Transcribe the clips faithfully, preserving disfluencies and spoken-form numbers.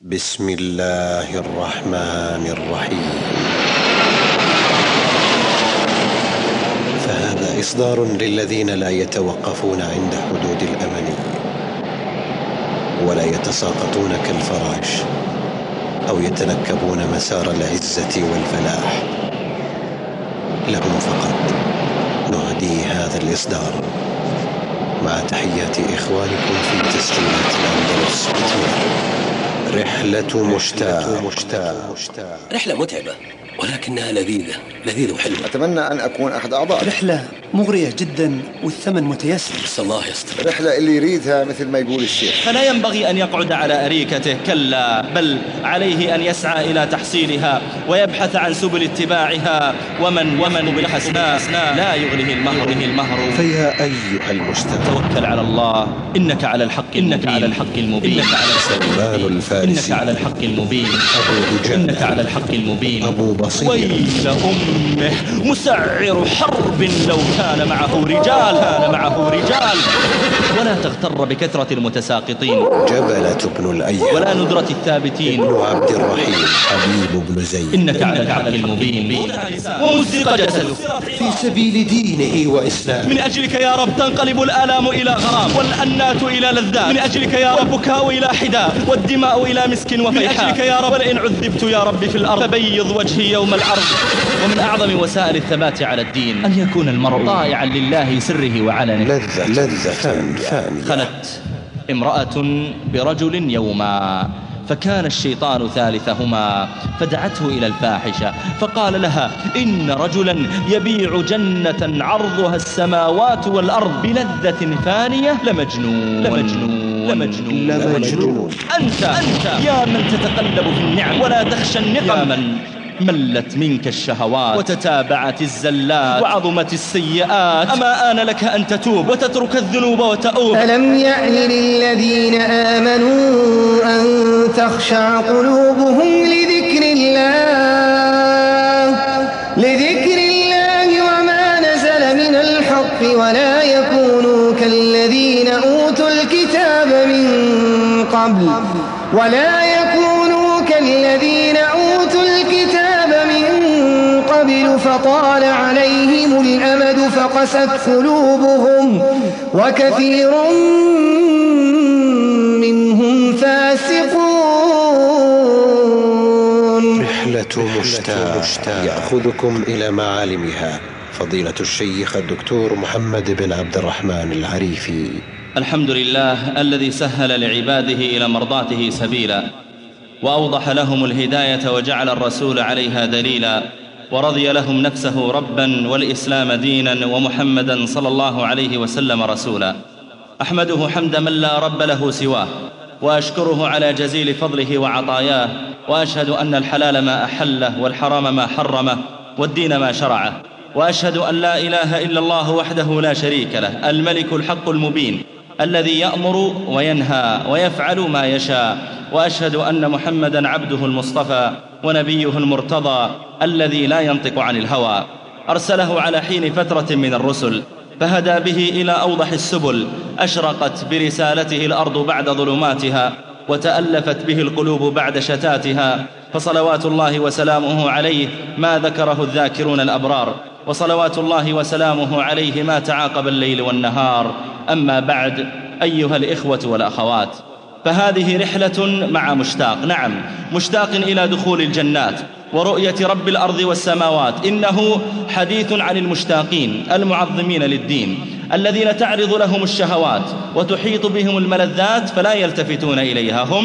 بسم الله الرحمن الرحيم. فهذا إصدار للذين لا يتوقفون عند حدود الأمل ولا يتساقطون كالفراش أو يتنكبون مسار العزة والفلاح. لهم فقط نهدي هذا الإصدار مع تحيات إخوانكم في تسجيلات الأندلس بتمير. رحلة مشتاق. رحلة متعبة ولكنها لذيذة لذيذة وحلوة. أتمنى أن أكون أحد أعضاء. رحلة مغرية جدا والثمن متيسر. بس الله يستر. رحلة اللي يريدها مثل ما يقول الشيخ. فلا ينبغي أن يقعد على أريكته، كلا، بل عليه أن يسعى إلى تحصيلها ويبحث عن سبل اتباعها. ومن ومن بالحسناء لا يغنيه المهر المهر. فيا أيها المشتاق، توكل على الله، إنك على الحق إنك على الحق المبين. إنك على سلمان الفارسي، إنك على الحق المبين. أبو دجال، إنك على الحق المبين. أبو بصير. ويل أمه، مسعر حرب لو كان معه رجال كان معه رجال. ولا تغتر بكثرة المتساقطين. جبلة بن الأيهم، ولا ندرة الثابتين. ابن عبد الرحيم، حبيب بن زيد. إنك على الحق المبين. ومزق جسده في سبيل دينه وإسلامه. من أجلك يا رب تنقلب الآلام إلى غرام، والأنات إلى لذات. من أجلك يا رب بكاء إلى حداء، والدماء إلى مسك وفيحاء. من أجلك يا رب ولئن عذبت يا رب في الأرض فبيض وجهي يوم العرض. ومن أعظم وسائل الثبات على الدين أن يكون المرء طائعا لله سره وعلنه. لذة لذة ثانية. خلت امرأة برجل يوما، فكان الشيطان ثالثهما، فدعته إلى الفاحشة فقال لها: إن رجلا يبيع جنة عرضها السماوات والأرض بلذة فانية لمجنون لمجنون لمجنون لمجنون. أنت أنت يا من تتقلب في النعم ولا تخشى النقم، يا من ملت منك الشهوات وتتابعت الزلات وعظمت السيئات. أما آن لك أن تتوب وتترك الذنوب وتؤوب؟ ألم يأن للذين آمنوا أن تخشع قلوبهم لذكر الله لذكر الله وما نزل من الحق ولا يكونوا كالذين أوتوا الكتاب من قبل ولا يكونوا كالذين أوتوا الكتاب قبل فطال عليهم الأمد فقست قلوبهم وكثير منهم فاسقون. رحلة مشتاق يأخذكم إلى معالمها فضيلة الشيخ الدكتور محمد بن عبد الرحمن العريفي. الحمد لله الذي سهل لعباده إلى مرضاته سبيلا، وأوضح لهم الهداية وجعل الرسول عليها دليلا، ورضي لهم نفسه ربا والإسلام دينا ومحمدا صلى الله عليه وسلم رسولا. أحمده حمد من لا رب له سواه، وأشكره على جزيل فضله وعطاياه، وأشهد أن الحلال ما أحله والحرام ما حرمه والدين ما شرعه، وأشهد أن لا إله إلا الله وحده لا شريك له، الملك الحق المبين الذي يأمر وينهى ويفعل ما يشاء. وأشهد أن محمدا عبده المصطفى ونبيه المرتضى الذي لا ينطق عن الهوى، أرسله على حين فترة من الرسل فهدى به إلى أوضح السبل، أشرقت برسالته الأرض بعد ظلماتها وتألفت به القلوب بعد شتاتها. فصلوات الله وسلامه عليه ما ذكره الذاكرون الأبرار، وصلوات الله وسلامه عليه ما تعاقب الليل والنهار. أما بعد، أيها الإخوة والأخوات، فهذه رحلة مع مشتاق، نعم مشتاق إلى دخول الجنات ورؤية رب الأرض والسماوات. إنه حديث عن المشتاقين المعظمين للدين الذين تعرض لهم الشهوات وتحيط بهم الملذات فلا يلتفتون إليها. هم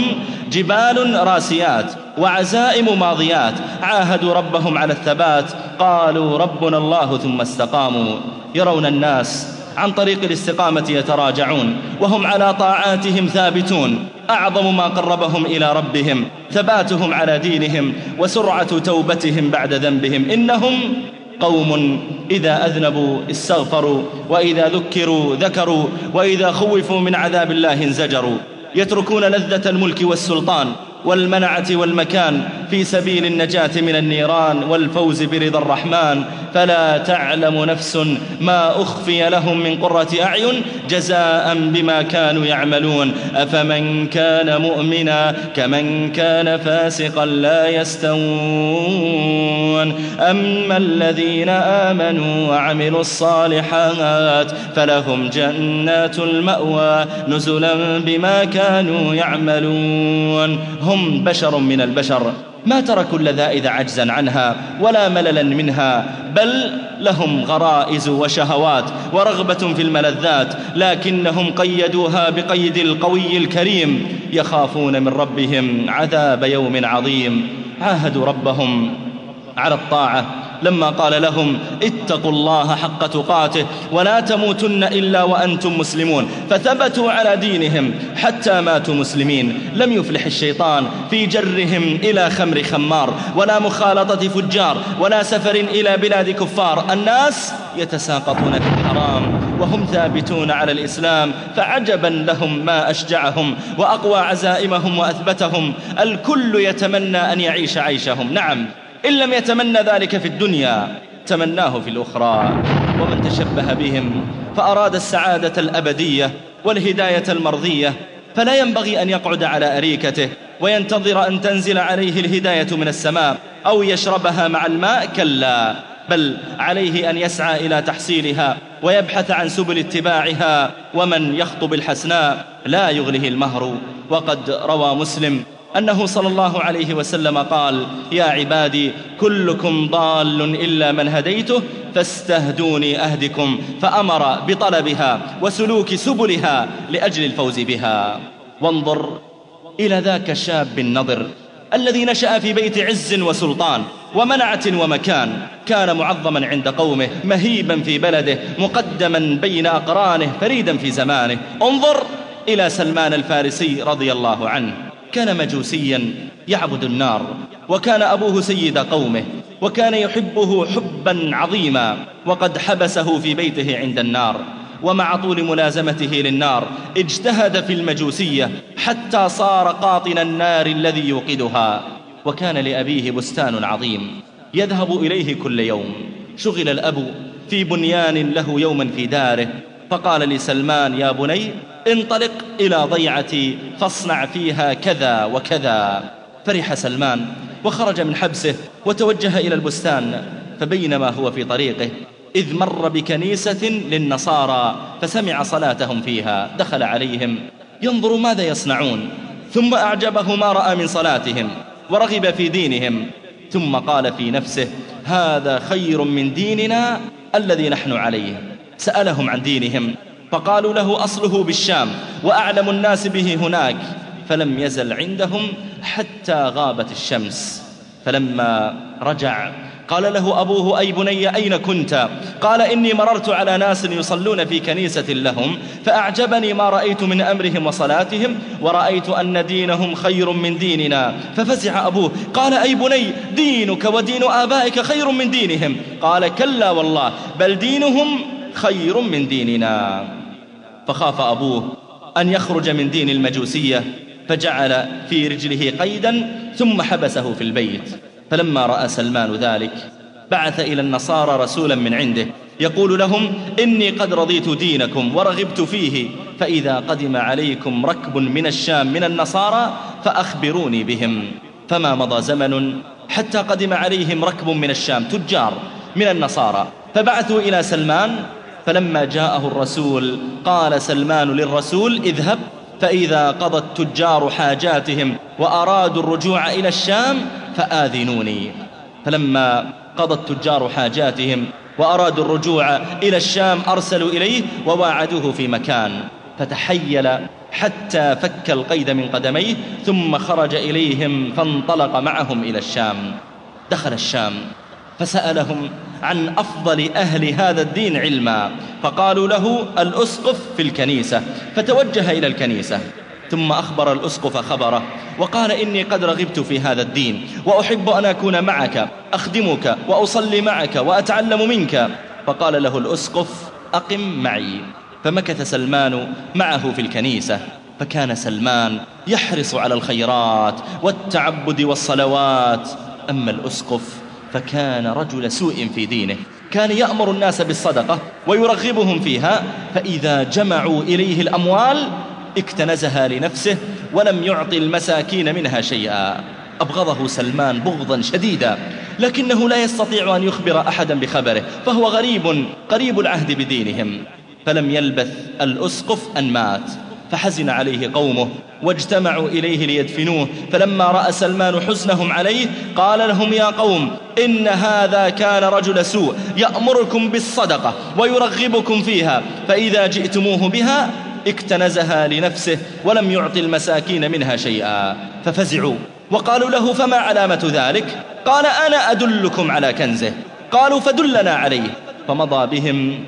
جبال راسيات وعزائم ماضيات، عاهدوا ربهم على الثبات، قالوا ربنا الله ثم استقاموا. يرون الناس عن طريق الاستقامة يتراجعون وهم على طاعاتهم ثابتون. أعظم ما قربهم إلى ربهم ثباتهم على دينهم وسرعة توبتهم بعد ذنبهم. إنهم قوم إذا أذنبوا استغفروا، وإذا ذكروا ذكروا، وإذا خوفوا من عذاب الله انزجروا. يتركون لذة الملك والسلطان والمنعة والمكان في سبيل النجاة من النيران والفوز برضا الرحمن. فلا تعلم نفس ما أخفي لهم من قرة أعين جزاء بما كانوا يعملون أفمن كان مؤمنا كمن كان فاسقا لا يستوون أما الذين آمنوا وعملوا الصالحات فلهم جنات المأوى نزلا بما كانوا يعملون. هم بشر من البشر ما تركوا اللذائذ عجزا عنها ولا مللا منها، بل لهم غرائز وشهوات ورغبة في الملذات، لكنهم قيدوها بقيد القوي الكريم، يخافون من ربهم عذاب يوم عظيم. عاهدوا ربهم على الطاعة لما قال لهم اتقوا الله حق تقاته ولا تموتن إلا وأنتم مسلمون، فثبتوا على دينهم حتى ماتوا مسلمين. لم يفلح الشيطان في جرهم إلى خمر خمار ولا مخالطة فجار ولا سفر إلى بلاد كفار. الناس يتساقطون في الحرام وهم ثابتون على الإسلام، فعجبا لهم ما أشجعهم وأقوى عزائمهم وأثبتهم. الكل يتمنى أن يعيش عيشهم، نعم إن لم يتمنى ذلك في الدنيا تمناه في الأخرى. ومن تشبه بهم فأراد السعادة الأبدية والهداية المرضية فلا ينبغي أن يقعد على أريكته وينتظر أن تنزل عليه الهداية من السماء أو يشربها مع الماء، كلا، بل عليه أن يسعى إلى تحصيلها ويبحث عن سبل اتباعها. ومن يخطب الحسناء لا يغله المهر. وقد روى مسلم أنه صلى الله عليه وسلم قال يا عبادي كلكم ضال إلا من هديته فاستهدوني أهدكم، فأمر بطلبها وسلوك سبلها لأجل الفوز بها. وانظر إلى ذاك الشاب النضر الذي نشأ في بيت عز وسلطان ومنعة ومكان، كان معظما عند قومه، مهيبا في بلده، مقدما بين أقرانه، فريدا في زمانه. انظر إلى سلمان الفارسي رضي الله عنه، كان مجوسيا يعبد النار، وكان أبوه سيد قومه، وكان يحبه حبا عظيما، وقد حبسه في بيته عند النار. ومع طول ملازمته للنار اجتهد في المجوسية حتى صار قاطن النار الذي يوقدها. وكان لأبيه بستان عظيم يذهب إليه كل يوم. شغل الأب في بنيان له يوما في داره، فقال لسلمان يا بني انطلق إلى ضيعتي فاصنع فيها كذا وكذا. فرح سلمان وخرج من حبسه وتوجه إلى البستان، فبينما هو في طريقه إذ مر بكنيسة للنصارى فسمع صلاتهم فيها، دخل عليهم ينظر ماذا يصنعون، ثم أعجبه ما رأى من صلاتهم ورغب في دينهم، ثم قال في نفسه هذا خير من ديننا الذي نحن عليه. سألهم عن دينهم فقالوا له أصله بالشام وأعلم الناس به هناك، فلم يزل عندهم حتى غابت الشمس. فلما رجع قال له أبوه أي بني أين كنت؟ قال إني مررت على ناس يصلون في كنيسة لهم فأعجبني ما رأيت من أمرهم وصلاتهم، ورأيت أن دينهم خير من ديننا. ففزع أبوه قال أي بني دينك ودين آبائك خير من دينهم. قال كلا والله بل دينهم خير من ديننا. فخاف أبوه أن يخرج من دين المجوسية فجعل في رجله قيدا ثم حبسه في البيت. فلما رأى سلمان ذلك بعث إلى النصارى رسولا من عنده يقول لهم إني قد رضيت دينكم ورغبت فيه، فإذا قدم عليكم ركب من الشام من النصارى فأخبروني بهم. فما مضى زمن حتى قدم عليهم ركب من الشام تجار من النصارى، فبعثوا إلى سلمان. فلما جاءه الرسول قال سلمان للرسول اذهب فإذا قضى التجار حاجاتهم وأرادوا الرجوع إلى الشام فآذنوني. فلما قضى التجار حاجاتهم وأرادوا الرجوع إلى الشام أرسلوا إليه وواعدوه في مكان، فتحيل حتى فك القيد من قدميه ثم خرج إليهم فانطلق معهم إلى الشام. دخل الشام فسألهم عن أفضل أهل هذا الدين علما، فقالوا له الأسقف في الكنيسة، فتوجه إلى الكنيسة. ثم أخبر الأسقف خبره وقال إني قد رغبت في هذا الدين وأحب أن أكون معك أخدمك وأصلي معك وأتعلم منك. فقال له الأسقف أقم معي. فمكث سلمان معه في الكنيسة، فكان سلمان يحرص على الخيرات والتعبد والصلوات. أما الأسقف فكان رجل سوء في دينه، كان يأمر الناس بالصدقة ويرغبهم فيها، فإذا جمعوا إليه الأموال اكتنزها لنفسه ولم يعطي المساكين منها شيئا. أبغضه سلمان بغضا شديدا، لكنه لا يستطيع أن يخبر أحدا بخبره، فهو غريب قريب العهد بدينهم. فلم يلبث الأسقف أن مات، فحزن عليه قومه واجتمعوا إليه ليدفنوه. فلما رأى سلمان حزنهم عليه قال لهم: يا قوم، إن هذا كان رجل سوء يأمركم بالصدقة ويرغبكم فيها، فإذا جئتموه بها اكتنزها لنفسه ولم يعطي المساكين منها شيئا. ففزعوا وقالوا له: فما علامة ذلك؟ قال: أنا أدلكم على كنزه. قالوا: فدلنا عليه. فمضى بهم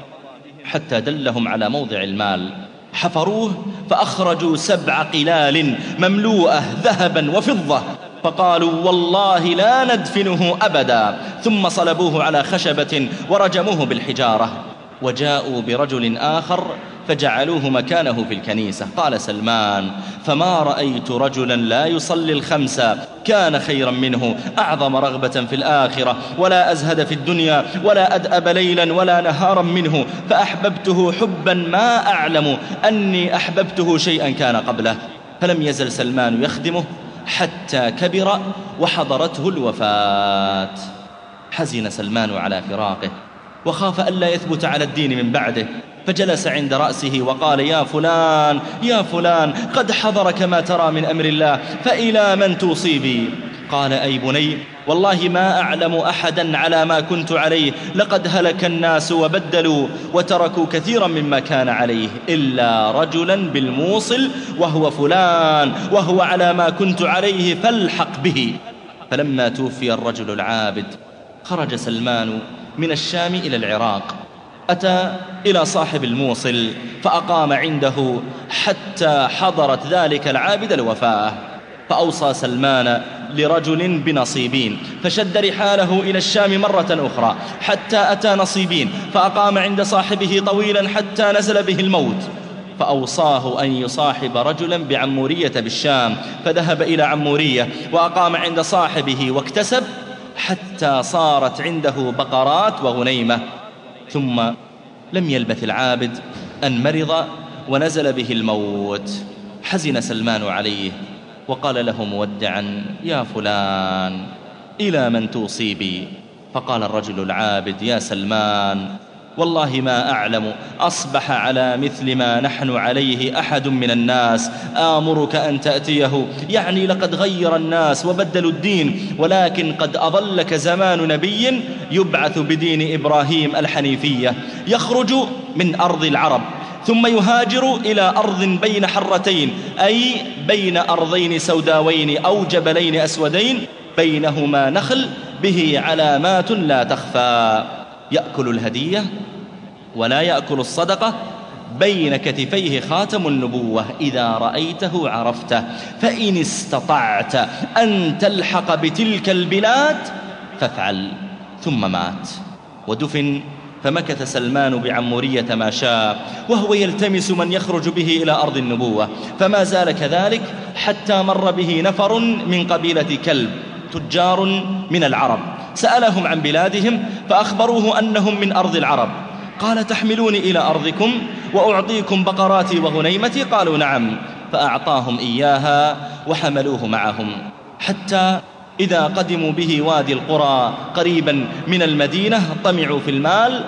حتى دلهم على موضع المال، حفروه فأخرجوا سبع قلال مملوءة ذهبا وفضة، فقالوا: والله لا ندفنه أبدا. ثم صلبوه على خشبة ورجموه بالحجارة. وجاءوا برجل آخر فجعلوه مكانه في الكنيسة. قال سلمان: فما رأيت رجلا لا يصلي الخمسة كان خيرا منه، أعظم رغبة في الآخرة، ولا أزهد في الدنيا، ولا أدأب ليلا ولا نهارا منه، فأحببته حبا ما أعلم أني أحببته شيئا كان قبله. فلم يزل سلمان يخدمه حتى كبر وحضرته الوفاة. حزن سلمان على فراقه وخاف ألا يثبت على الدين من بعده، فجلس عند رأسه وقال: يا فلان يا فلان، قد حضرك ما ترى من أمر الله، فإلى من توصي بي؟ قال: أي بني، والله ما أعلم أحدا على ما كنت عليه، لقد هلك الناس وبدلوا وتركوا كثيرا مما كان عليه، إلا رجلا بالموصل وهو فلان، وهو على ما كنت عليه فالحق به. فلما توفي الرجل العابد خرج سلمان من الشام إلى العراق، أتى إلى صاحب الموصل فأقام عنده حتى حضرت ذلك العابد الوفاة. فأوصى سلمان لرجل بنصيبين، فشد رحاله إلى الشام مرة أخرى حتى أتى نصيبين، فأقام عند صاحبه طويلا حتى نزل به الموت. فأوصاه أن يصاحب رجلا بعمورية بالشام، فذهب إلى عمورية وأقام عند صاحبه واكتسب حتى صارت عنده بقرات وغنيمة. ثم لم يلبث العابد أن مرض ونزل به الموت. حزن سلمان عليه وقال له مودعا: يا فلان، إلى من توصي بي؟ فقال الرجل العابد: يا سلمان، والله ما أعلم أصبح على مثل ما نحن عليه أحد من الناس، آمرك أن تأتيه، يعني لقد غير الناس وبدلوا الدين، ولكن قد أظلك زمان نبي يبعث بدين إبراهيم الحنيفية، يخرج من أرض العرب ثم يهاجر إلى أرض بين حرتين، أي بين أرضين سوداوين أو جبلين أسودين بينهما نخل به علامات لا تخفى، يأكل الهدية ولا يأكل الصدقة، بين كتفيه خاتم النبوة، إذا رأيته عرفته، فإن استطعت أن تلحق بتلك البلاد فافعل. ثم مات ودفن. فمكث سلمان بعمورية ما شاء وهو يلتمس من يخرج به إلى أرض النبوة، فما زال كذلك حتى مر به نفر من قبيلة كلب، تجار من العرب، سألهم عن بلادهم فأخبروه أنهم من أرض العرب. قال: تحملوني إلى أرضكم وأعطيكم بقراتي وغنيمتي؟ قالوا: نعم. فأعطاهم إياها وحملوه معهم، حتى إذا قدموا به وادي القرى قريبا من المدينة طمعوا في المال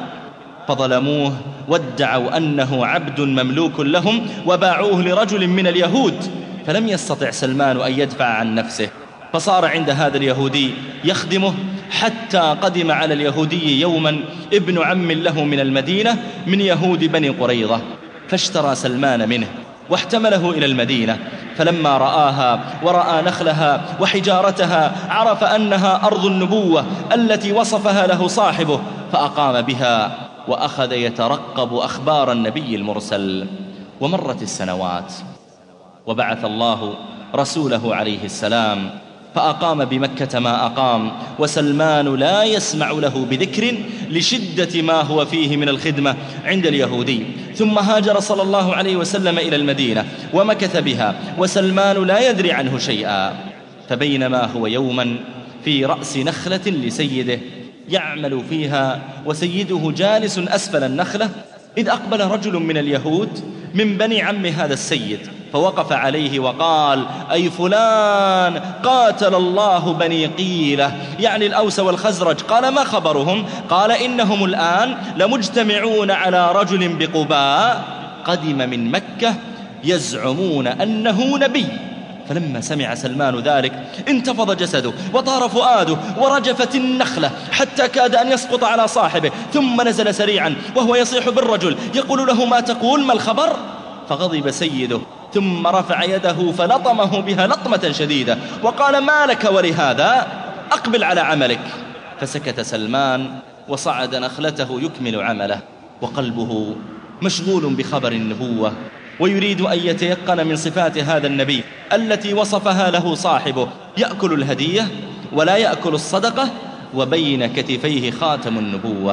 فظلموه، وادعوا أنه عبد مملوك لهم، وباعوه لرجل من اليهود، فلم يستطع سلمان أن يدفع عن نفسه، فصار عند هذا اليهودي يخدمه، حتى قدم على اليهودي يوما ابن عم له من المدينة من يهود بني قريظة، فاشترى سلمان منه واحتمله إلى المدينة. فلما رآها ورأى نخلها وحجارتها عرف أنها أرض النبوة التي وصفها له صاحبه، فأقام بها وأخذ يترقب أخبار النبي المرسل. ومرت السنوات وبعث الله رسوله عليه السلام فأقام بمكة ما أقام، وسلمان لا يسمع له بذكر لشدة ما هو فيه من الخدمة عند اليهودي. ثم هاجر صلى الله عليه وسلم إلى المدينة ومكث بها، وسلمان لا يدري عنه شيئا. فبينما هو يوما في رأس نخلة لسيده يعمل فيها وسيده جالس أسفل النخلة، إذ أقبل رجل من اليهود من بني عم هذا السيد، فوقف عليه وقال: أي فلان، قاتل الله بني قيلة، يعني الأوس والخزرج. قال: ما خبرهم؟ قال: إنهم الآن لمجتمعون على رجل بقباء قدم من مكة يزعمون أنه نبي. فلما سمع سلمان ذلك انتفض جسده وطار فؤاده ورجفت النخلة حتى كاد أن يسقط على صاحبه، ثم نزل سريعا وهو يصيح بالرجل يقول له: ما تقول؟ ما الخبر؟ فغضب سيده ثم رفع يده فلطمه بها لطمة شديدة وقال: ما لك ولهذا؟ أقبل على عملك. فسكت سلمان وصعد نخلته يكمل عمله، وقلبه مشغول بخبر النبوة، ويريد أن يتيقن من صفات هذا النبي التي وصفها له صاحبه: يأكل الهدية ولا يأكل الصدقة، وبين كتفيه خاتم النبوة.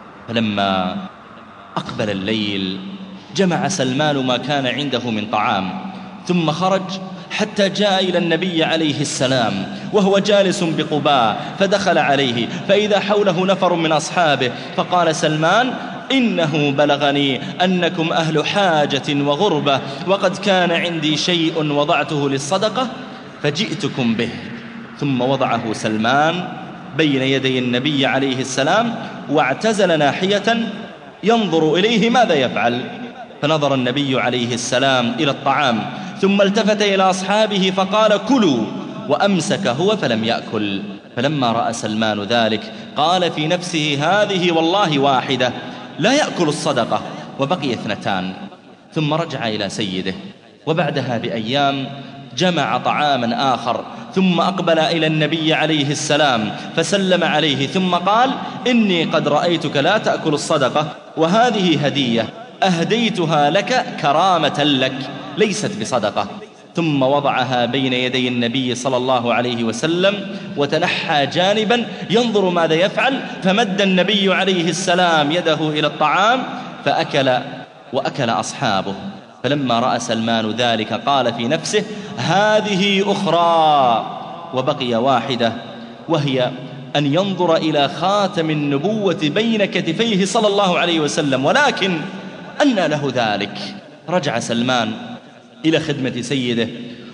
فلما أقبل الليل جمع سلمان ما كان عنده من طعام، ثم خرج حتى جاء إلى النبي عليه السلام وهو جالس بقباء، فدخل عليه فإذا حوله نفر من أصحابه، فقال سلمان: إنه بلغني أنكم أهل حاجة وغربة، وقد كان عندي شيء وضعته للصدقة فجئتكم به. ثم وضعه سلمان بين يدي النبي عليه السلام واعتزل ناحية ينظر إليه ماذا يفعل. فنظر النبي عليه السلام إلى الطعام ثم التفت إلى أصحابه فقال: كلوا، وأمسك هو فلم يأكل. فلما رأى سلمان ذلك قال في نفسه: هذه والله واحدة لا يأكل الصدقة، وبقي اثنتان. ثم رجع إلى سيده، وبعدها بأيام جمع طعاما آخر، ثم أقبل إلى النبي عليه السلام فسلم عليه، ثم قال: إني قد رأيتك لا تأكل الصدقة، وهذه هدية أهديتها لك كرامة لك، ليست بصدقة. ثم وضعها بين يدي النبي صلى الله عليه وسلم وتنحى جانبا ينظر ماذا يفعل، فمد النبي عليه السلام يده إلى الطعام فأكل وأكل أصحابه. فلما رأى سلمان ذلك قال في نفسه: هذه أخرى، وبقي واحدة، وهي أن ينظر إلى خاتم النبوة بين كتفيه صلى الله عليه وسلم. ولكن أن له ذلك؟ رجع سلمان إلى خدمة سيده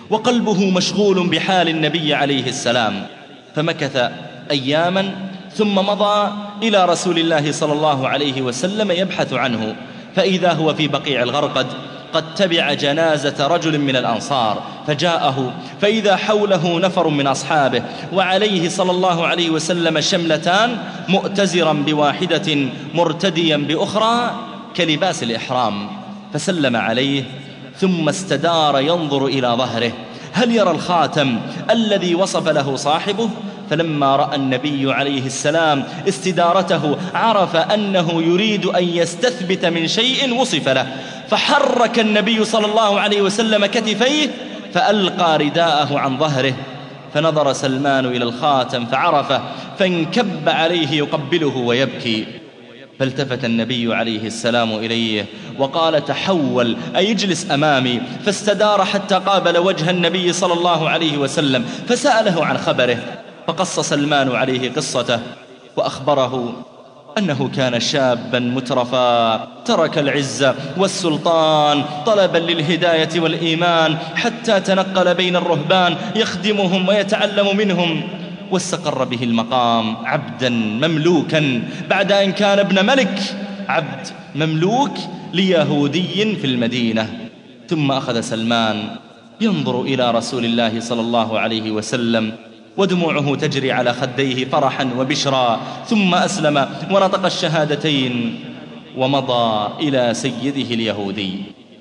وقلبه مشغول بحال النبي عليه السلام، فمكث أياما ثم مضى إلى رسول الله صلى الله عليه وسلم يبحث عنه، فإذا هو في بقيع الغرقد قد تبع جنازة رجل من الأنصار، فجاءه فإذا حوله نفر من أصحابه وعليه صلى الله عليه وسلم شملتان، مؤتزرا بواحدة مرتديا بأخرى كلباس الإحرام. فسلم عليه ثم استدار ينظر إلى ظهره هل يرى الخاتم الذي وصف له صاحبه. فلما رأى النبي عليه السلام استدارته عرف أنه يريد أن يستثبت من شيء وصف له، فحرك النبي صلى الله عليه وسلم كتفيه فألقى رداءه عن ظهره، فنظر سلمان إلى الخاتم فعرفه، فانكب عليه يقبله ويبكي. فالتفت النبي عليه السلام إليه وقال: تحول أي اجلس أمامي. فاستدار حتى قابل وجه النبي صلى الله عليه وسلم فسأله عن خبره، فقص سلمان عليه قصته وأخبره أنه كان شابا مترفا ترك العزة والسلطان طلبا للهداية والإيمان، حتى تنقل بين الرهبان يخدمهم ويتعلم منهم، واستقر به المقام عبدا مملوكا بعد أن كان ابن ملك، عبد مملوك ليهودي في المدينة. ثم أخذ سلمان ينظر إلى رسول الله صلى الله عليه وسلم ودموعه تجري على خديه فرحا وبشرا، ثم أسلم ونطق الشهادتين ومضى إلى سيده اليهودي،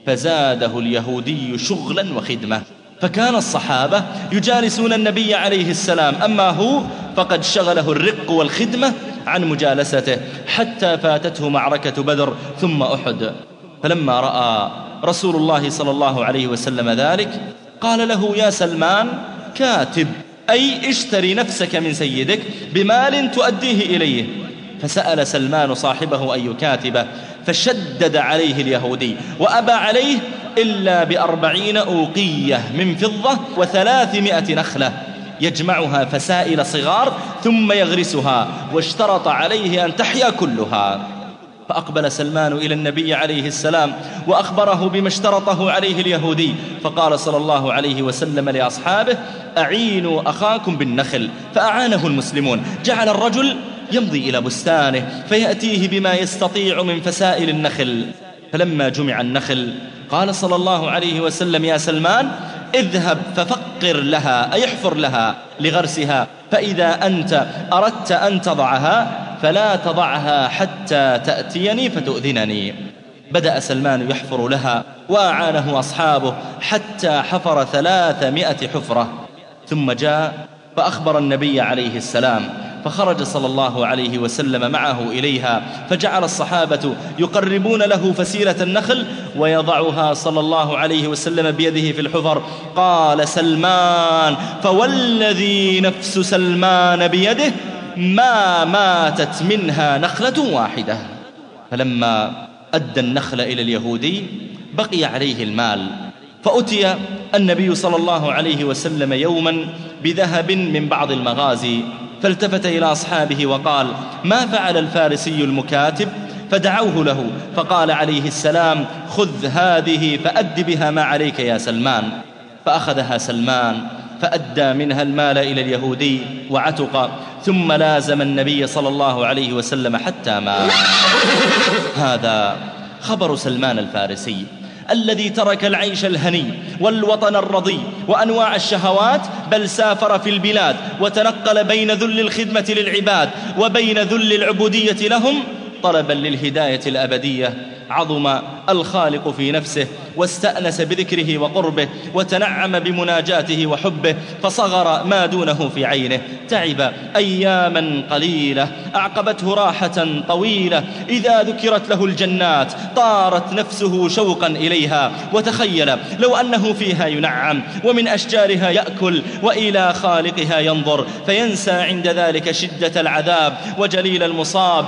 فزاده اليهودي شغلا وخدمة. فكان الصحابة يجالسون النبي عليه السلام، أما هو فقد شغله الرق والخدمة عن مجالسته، حتى فاتته معركة بدر ثم أحد. فلما رأى رسول الله صلى الله عليه وسلم ذلك قال له: يا سلمان، كاتب أي اشتري نفسك من سيدك بمال تؤديه إليه. فسأل سلمان صاحبه أن يكاتبه، فشدد عليه اليهودي وأبى عليه إلا بأربعين أوقية من فضة وثلاثمائة نخلة يجمعها فسائل صغار ثم يغرسها، واشترط عليه أن تحيا كلها. فأقبل سلمان إلى النبي عليه السلام وأخبره بما اشترطه عليه اليهودي، فقال صلى الله عليه وسلم لأصحابه: أعينوا أخاكم بالنخل، فأعانه المسلمون. جعل الرجل يمضي إلى بستانه فيأتيه بما يستطيع من فسائل النخل. فلما جمع النخل قال صلى الله عليه وسلم: يا سلمان، اذهب ففقر لها، أي احفر لها لغرسها، فإذا أنت أردت أن تضعها فلا تضعها حتى تأتيني فتؤذنني. بدأ سلمان يحفر لها وأعانه أصحابه حتى حفر ثلاثمائة حفرة، ثم جاء فأخبر النبي عليه السلام، فخرج صلى الله عليه وسلم معه إليها، فجعل الصحابة يقربون له فسيلة النخل ويضعها صلى الله عليه وسلم بيده في الحفر. قال سلمان: فوالذي نفس سلمان بيده ما ماتت منها نخلة واحدة. فلما أدى النخل إلى اليهودي بقي عليه المال، فأتي النبي صلى الله عليه وسلم يوما بذهب من بعض المغازي، فالتفت إلى أصحابه وقال: ما فعل الفارسي المكاتب؟ فدعوه له، فقال عليه السلام: خذ هذه فأد بها ما عليك يا سلمان. فأخذها سلمان فأدى منها المال إلى اليهودي وعتق، ثم لازم النبي صلى الله عليه وسلم حتى مات. هذا خبر سلمان الفارسي الذي ترك العيش الهني والوطن الرضي وأنواع الشهوات، بل سافر في البلاد وتنقل بين ذل الخدمة للعباد وبين ذل العبودية لهم طلبا للهداية الأبدية. عظم الخالق في نفسه واستأنس بذكره وقربه وتنعم بمناجاته وحبه، فصغر ما دونه في عينه. تعب أياما قليلة أعقبته راحة طويلة، إذا ذكرت له الجنات طارت نفسه شوقا إليها، وتخيل لو أنه فيها ينعم ومن أشجارها يأكل وإلى خالقها ينظر، فينسى عند ذلك شدة العذاب وجليل المصاب.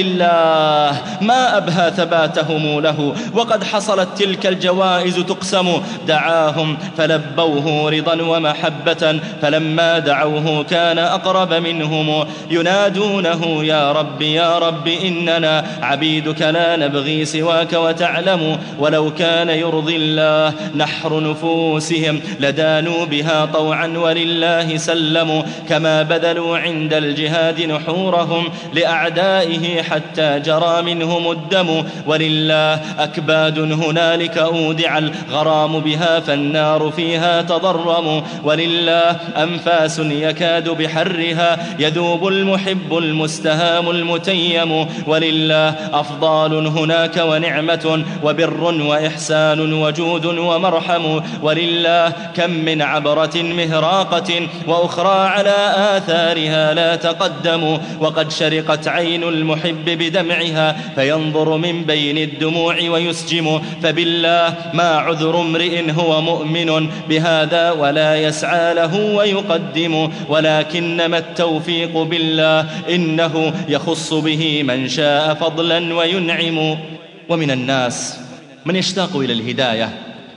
فلله ما أبهى ثباته له، وقد حصلت تلك الجوائز تقسم. دعاهم فلبوه رضا ومحبة، فلما دعوه كان أقرب منهم، ينادونه: يا رب يا رب إننا عبيدك لا نبغي سواك وتعلم. ولو كان يرضي الله نحر نفوسهم لدانوا بها طوعا ولله سلموا، كما بذلوا عند الجهاد نحورهم لأعدائه حتى جرى منهم الدم. ولله أكباد هنالك أودع الغرام بها، فالنار فيها تضرم. ولله أنفاس يكاد بحرها يذوب المحب المستهام المتيم. ولله أفضال هناك ونعمة وبر وإحسان وجود ومرحم. ولله كم من عبرة مهراقة وأخرى على آثارها لا تقدم، وقد شرقت عين المحب بدمعها فينظر من بين الدموع ويسجم. فبالله ما عذر امرئ هو مؤمن بهذا ولا يسعى له ويقدم، ولكنما التوفيق بالله إنه يخص به من شاء فضلا وينعم. ومن الناس من يشتاق إلى الهداية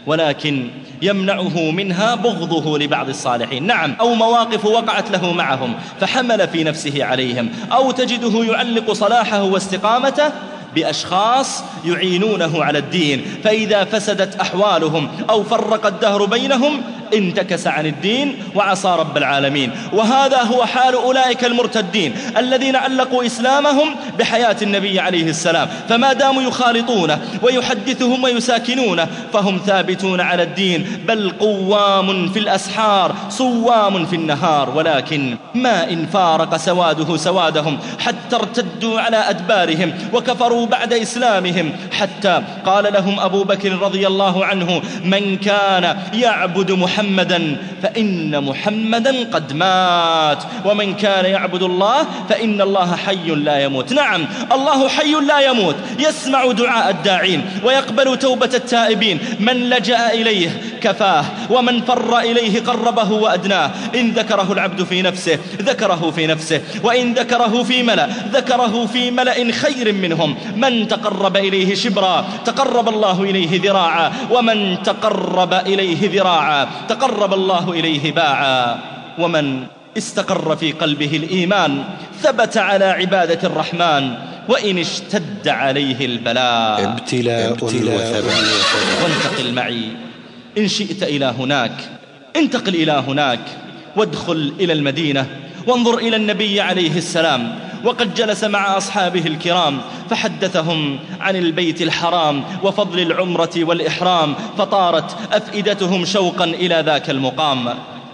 ولكن يمنعه منها بغضه لبعض الصالحين، نعم، أو مواقف وقعت له معهم فحمل في نفسه عليهم، أو تجده يعلق صلاحه واستقامته بأشخاص يعينونه على الدين، فإذا فسدت أحوالهم أو فرق الدهر بينهم انتكس عن الدين وعصى رب العالمين. وهذا هو حال أولئك المرتدين الذين علقوا إسلامهم بحياة النبي عليه السلام، فما داموا يخالطونه ويحدثهم ويساكنونه فهم ثابتون على الدين، بل قوام في الأسحار صوام في النهار. ولكن ما إن فارق سواده سوادهم حتى ارتدوا على أدبارهم وكفروا بعد إسلامهم، حتى قال لهم أبو بكر رضي الله عنه: من كان يعبد محمد محمدا فإن محمدا قد مات، ومن كان يعبد الله فإن الله حي لا يموت. نعم، الله حي لا يموت، يسمع دعاء الداعين ويقبل توبة التائبين. من لجأ إليه كفاه، ومن فر إليه قربه وأدناه. إن ذكره العبد في نفسه ذكره في نفسه، وإن ذكره في ملأ ذكره في ملأ خير منهم. من تقرب إليه شبرا تقرب الله إليه ذراعا، ومن تقرب إليه ذراعا تقرب الله إليه باعا. ومن استقر في قلبه الإيمان ثبت على عبادة الرحمن، وإن اشتد عليه البلاء ابتلاء, ابتلاء وثبات. وانتقل معي إن شئت إلى هناك، انتقل إلى هناك وادخل إلى المدينة وانظر إلى النبي عليه السلام، وقد جلس مع أصحابه الكرام فحدثهم عن البيت الحرام وفضل العمرة والإحرام، فطارت أفئدتهم شوقا إلى ذاك المقام،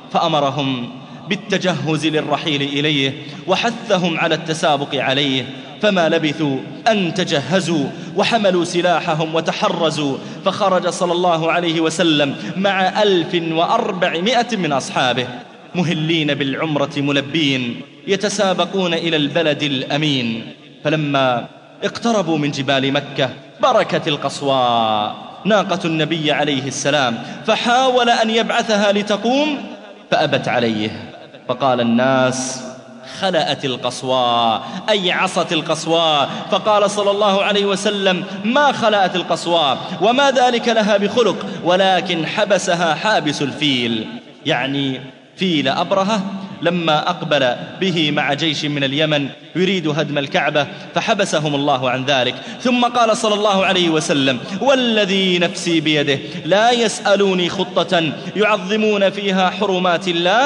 فأمرهم بالتجهز للرحيل إليه وحثهم على التسابق عليه. فما لبثوا أن تجهزوا وحملوا سلاحهم وتحرزوا، فخرج صلى الله عليه وسلم مع ألف وأربعمائة من أصحابه مهلين بالعمرة ملبين، يتسابقون إلى البلد الأمين. فلما اقتربوا من جبال مكة بركت القصواء ناقة النبي عليه السلام، فحاول أن يبعثها لتقوم فأبت عليه، فقال الناس خلأت القصواء، أي عصت القصواء. فقال صلى الله عليه وسلم ما خلأت القصواء وما ذلك لها بخلق، ولكن حبسها حابس الفيل، يعني فيل أبرهة لما أقبل به مع جيش من اليمن يريد هدم الكعبة فحبسهم الله عن ذلك. ثم قال صلى الله عليه وسلم والذي نفسي بيده لا يسألوني خطة يعظمون فيها حرمات الله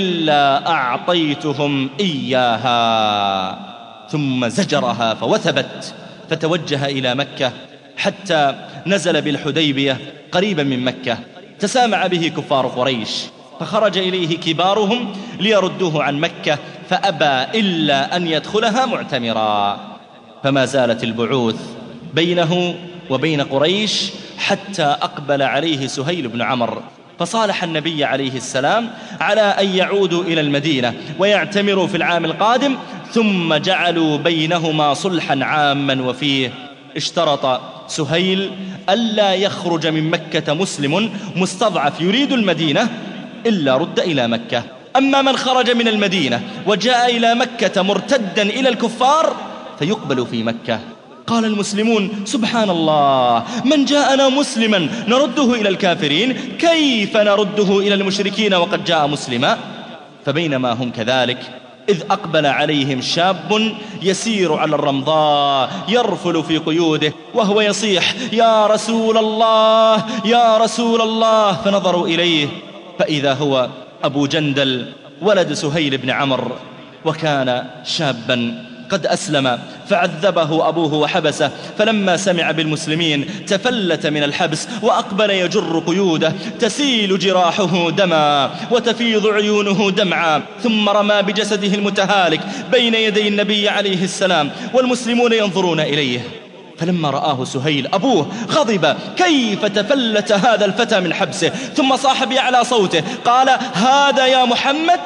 إلا أعطيتهم إياها. ثم زجرها فوثبت فتوجه إلى مكة حتى نزل بالحديبية قريبا من مكة. تسامع به كفار قريش فخرج إليه كبارهم ليردوه عن مكة فأبى إلا أن يدخلها معتمرا. فما زالت البعوث بينه وبين قريش حتى أقبل عليه سهيل بن عمرو، فصالح النبي عليه السلام على أن يعودوا إلى المدينة ويعتمروا في العام القادم، ثم جعلوا بينهما صلحا عاما وفيه اشترط سهيل ألا يخرج من مكة مسلم مستضعف يريد المدينة إلا رد إلى مكة. أما من خرج من المدينة وجاء إلى مكة مرتدا إلى الكفار فيقبل في مكة. قال المسلمون سبحان الله، من جاءنا مسلما نرده إلى الكافرين، كيف نرده إلى المشركين وقد جاء مسلما؟ فبينما هم كذلك إذ أقبل عليهم شاب يسير على الرمضاء يرفل في قيوده وهو يصيح يا رسول الله يا رسول الله، فنظروا إليه فإذا هو أبو جندل ولد سهيل بن عمرو، وكان شابا قد أسلم، فعذبه أبوه وحبسه. فلما سمع بالمسلمين تفلت من الحبس وأقبل يجر قيوده، تسيل جراحه دما وتفيض عيونه دمعا، ثم رمى بجسده المتهالك بين يدي النبي عليه السلام والمسلمون ينظرون إليه. فلما رآه سهيل أبوه غضب، كيف تفلت هذا الفتى من حبسه؟ ثم صاح بأعلى صوته قال هذا يا محمد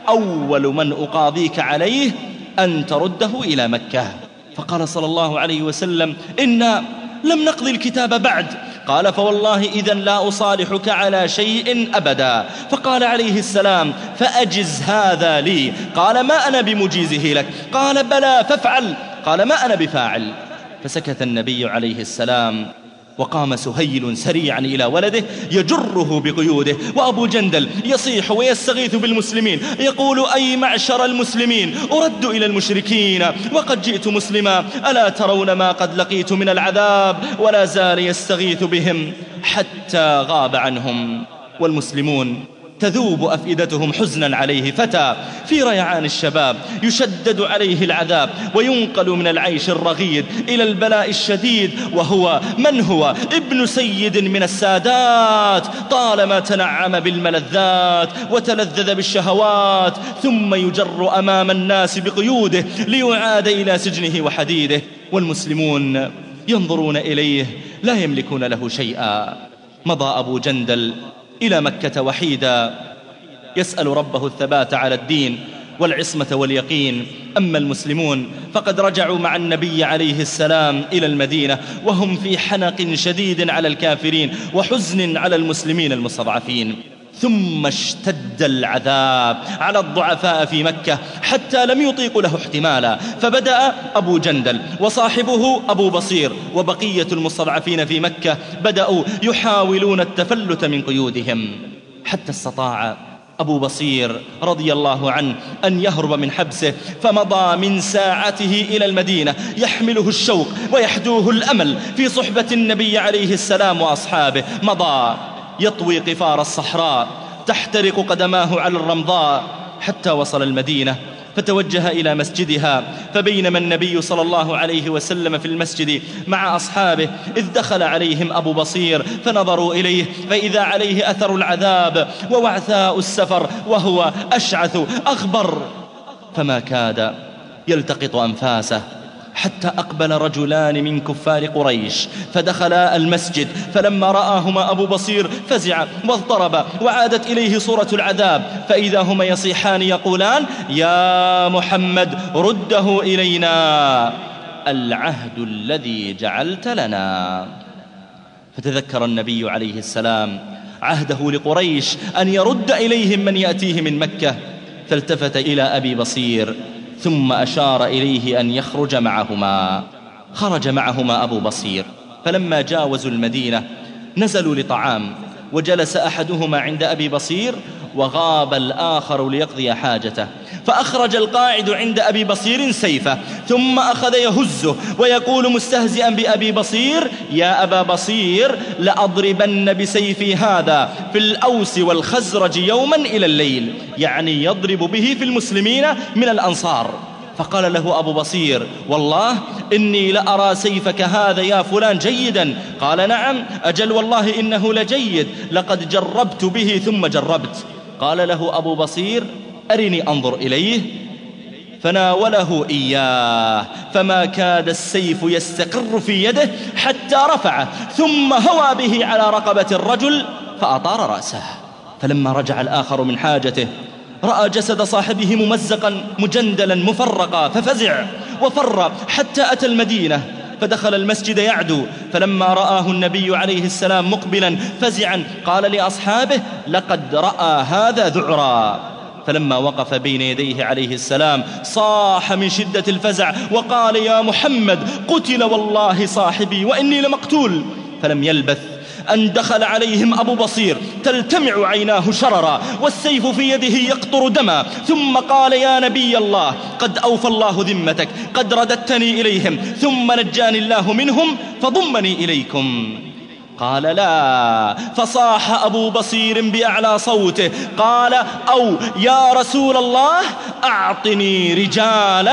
أول من أقاضيك عليه أن ترده إلى مكة. فقال صلى الله عليه وسلم إنا لم نقضي الكتاب بعد. قال فوالله إذن لا أصالحك على شيء أبدا. فقال عليه السلام فأجز هذا لي. قال ما أنا بمجيزه لك. قال بلى فافعل. قال ما أنا بفاعل. فسكت النبي عليه السلام، وقام سهيل سريعا إلى ولده يجره بقيوده، وأبو جندل يصيح ويستغيث بالمسلمين يقول أي معشر المسلمين أرد إلى المشركين وقد جئت مسلما، ألا ترون ما قد لقيت من العذاب؟ ولا زال يستغيث بهم حتى غاب عنهم. والمسلمون تذوب أفئدتهم حزنا عليه، فتى في ريعان الشباب يشدد عليه العذاب وينقل من العيش الرغيد إلى البلاء الشديد، وهو من هو؟ ابن سيد من السادات، طالما تنعم بالملذات وتلذذ بالشهوات، ثم يجر أمام الناس بقيوده ليعاد إلى سجنه وحديده. والمسلمون ينظرون إليه لا يملكون له شيئا. مضى أبو جندل إلى مكة وحيدا يسأل ربه الثبات على الدين والعصمة واليقين. أما المسلمون فقد رجعوا مع النبي عليه السلام إلى المدينة وهم في حنق شديد على الكافرين وحزن على المسلمين المستضعفين. ثم اشتد العذاب على الضعفاء في مكة حتى لم يطيقوا له احتمالا، فبدأ أبو جندل وصاحبه أبو بصير وبقية المستضعفين في مكة بدأوا يحاولون التفلت من قيودهم، حتى استطاع أبو بصير رضي الله عنه أن يهرب من حبسه، فمضى من ساعته إلى المدينة يحمله الشوق ويحدوه الأمل في صحبة النبي عليه السلام وأصحابه. مضى يطوي قفار الصحراء تحترق قدماه على الرمضاء حتى وصل المدينة، فتوجه إلى مسجدها. فبينما النبي صلى الله عليه وسلم في المسجد مع أصحابه إذ دخل عليهم أبو بصير فنظروا إليه فإذا عليه أثر العذاب ووعثاء السفر وهو أشعث أغبر، فما كاد يلتقط أنفاسه حتى أقبل رجلان من كفار قريش فدخلا المسجد، فلما رآهما أبو بصير فزع واضطرب وعادت إليه صورة العذاب، فإذا هما يصيحان يقولان: يا محمد رده إلينا، العهد الذي جعلت لنا. فتذكر النبي عليه السلام عهده لقريش أن يرد إليهم من يأتيه من مكة، فالتفت إلى أبي بصير ثم أشار إليه أن يخرج معهما. خرج معهما أبو بصير، فلما جاوزوا المدينة نزلوا لطعام، وجلس أحدهما عند أبي بصير وغاب الآخر ليقضي حاجته، فأخرج القاعد عند أبي بصير سيفه ثم أخذ يهزه ويقول مستهزئا بأبي بصير: يا أبا بصير لأضربن بسيفي هذا في الأوس والخزرج يوما إلى الليل، يعني يضرب به في المسلمين من الأنصار. فقال له أبو بصير: والله إني لأرى سيفك هذا يا فلان جيدا. قال: نعم أجل والله إنه لجيد، لقد جربت به ثم جربت. قال له أبو بصير: أرني أنظر إليه. فناوله إياه، فما كاد السيف يستقر في يده حتى رفعه ثم هوى به على رقبة الرجل فأطار رأسه. فلما رجع الآخر من حاجته رأى جسد صاحبه ممزقا مجندلا مفرقا، ففزع وفر حتى أتى المدينة، فدخل المسجد يعدو، فلما رآه النبي عليه السلام مقبلا فزعا قال لأصحابه: لقد رأى هذا ذعرا. فلما وقف بين يديه عليه السلام صاح من شدة الفزع وقال: يا محمد قتل والله صاحبي وإني لمقتول. فلم يلبث أن دخل عليهم أبو بصير تلتمع عيناه شررا والسيف في يده يقطر دما، ثم قال: يا نبي الله قد أوفى الله ذمتك، قد رددتني إليهم ثم نجاني الله منهم فضمني إليكم. قال: لا. فصاح أبو بصير بأعلى صوته قال: أو يا رسول الله أعطني رجالا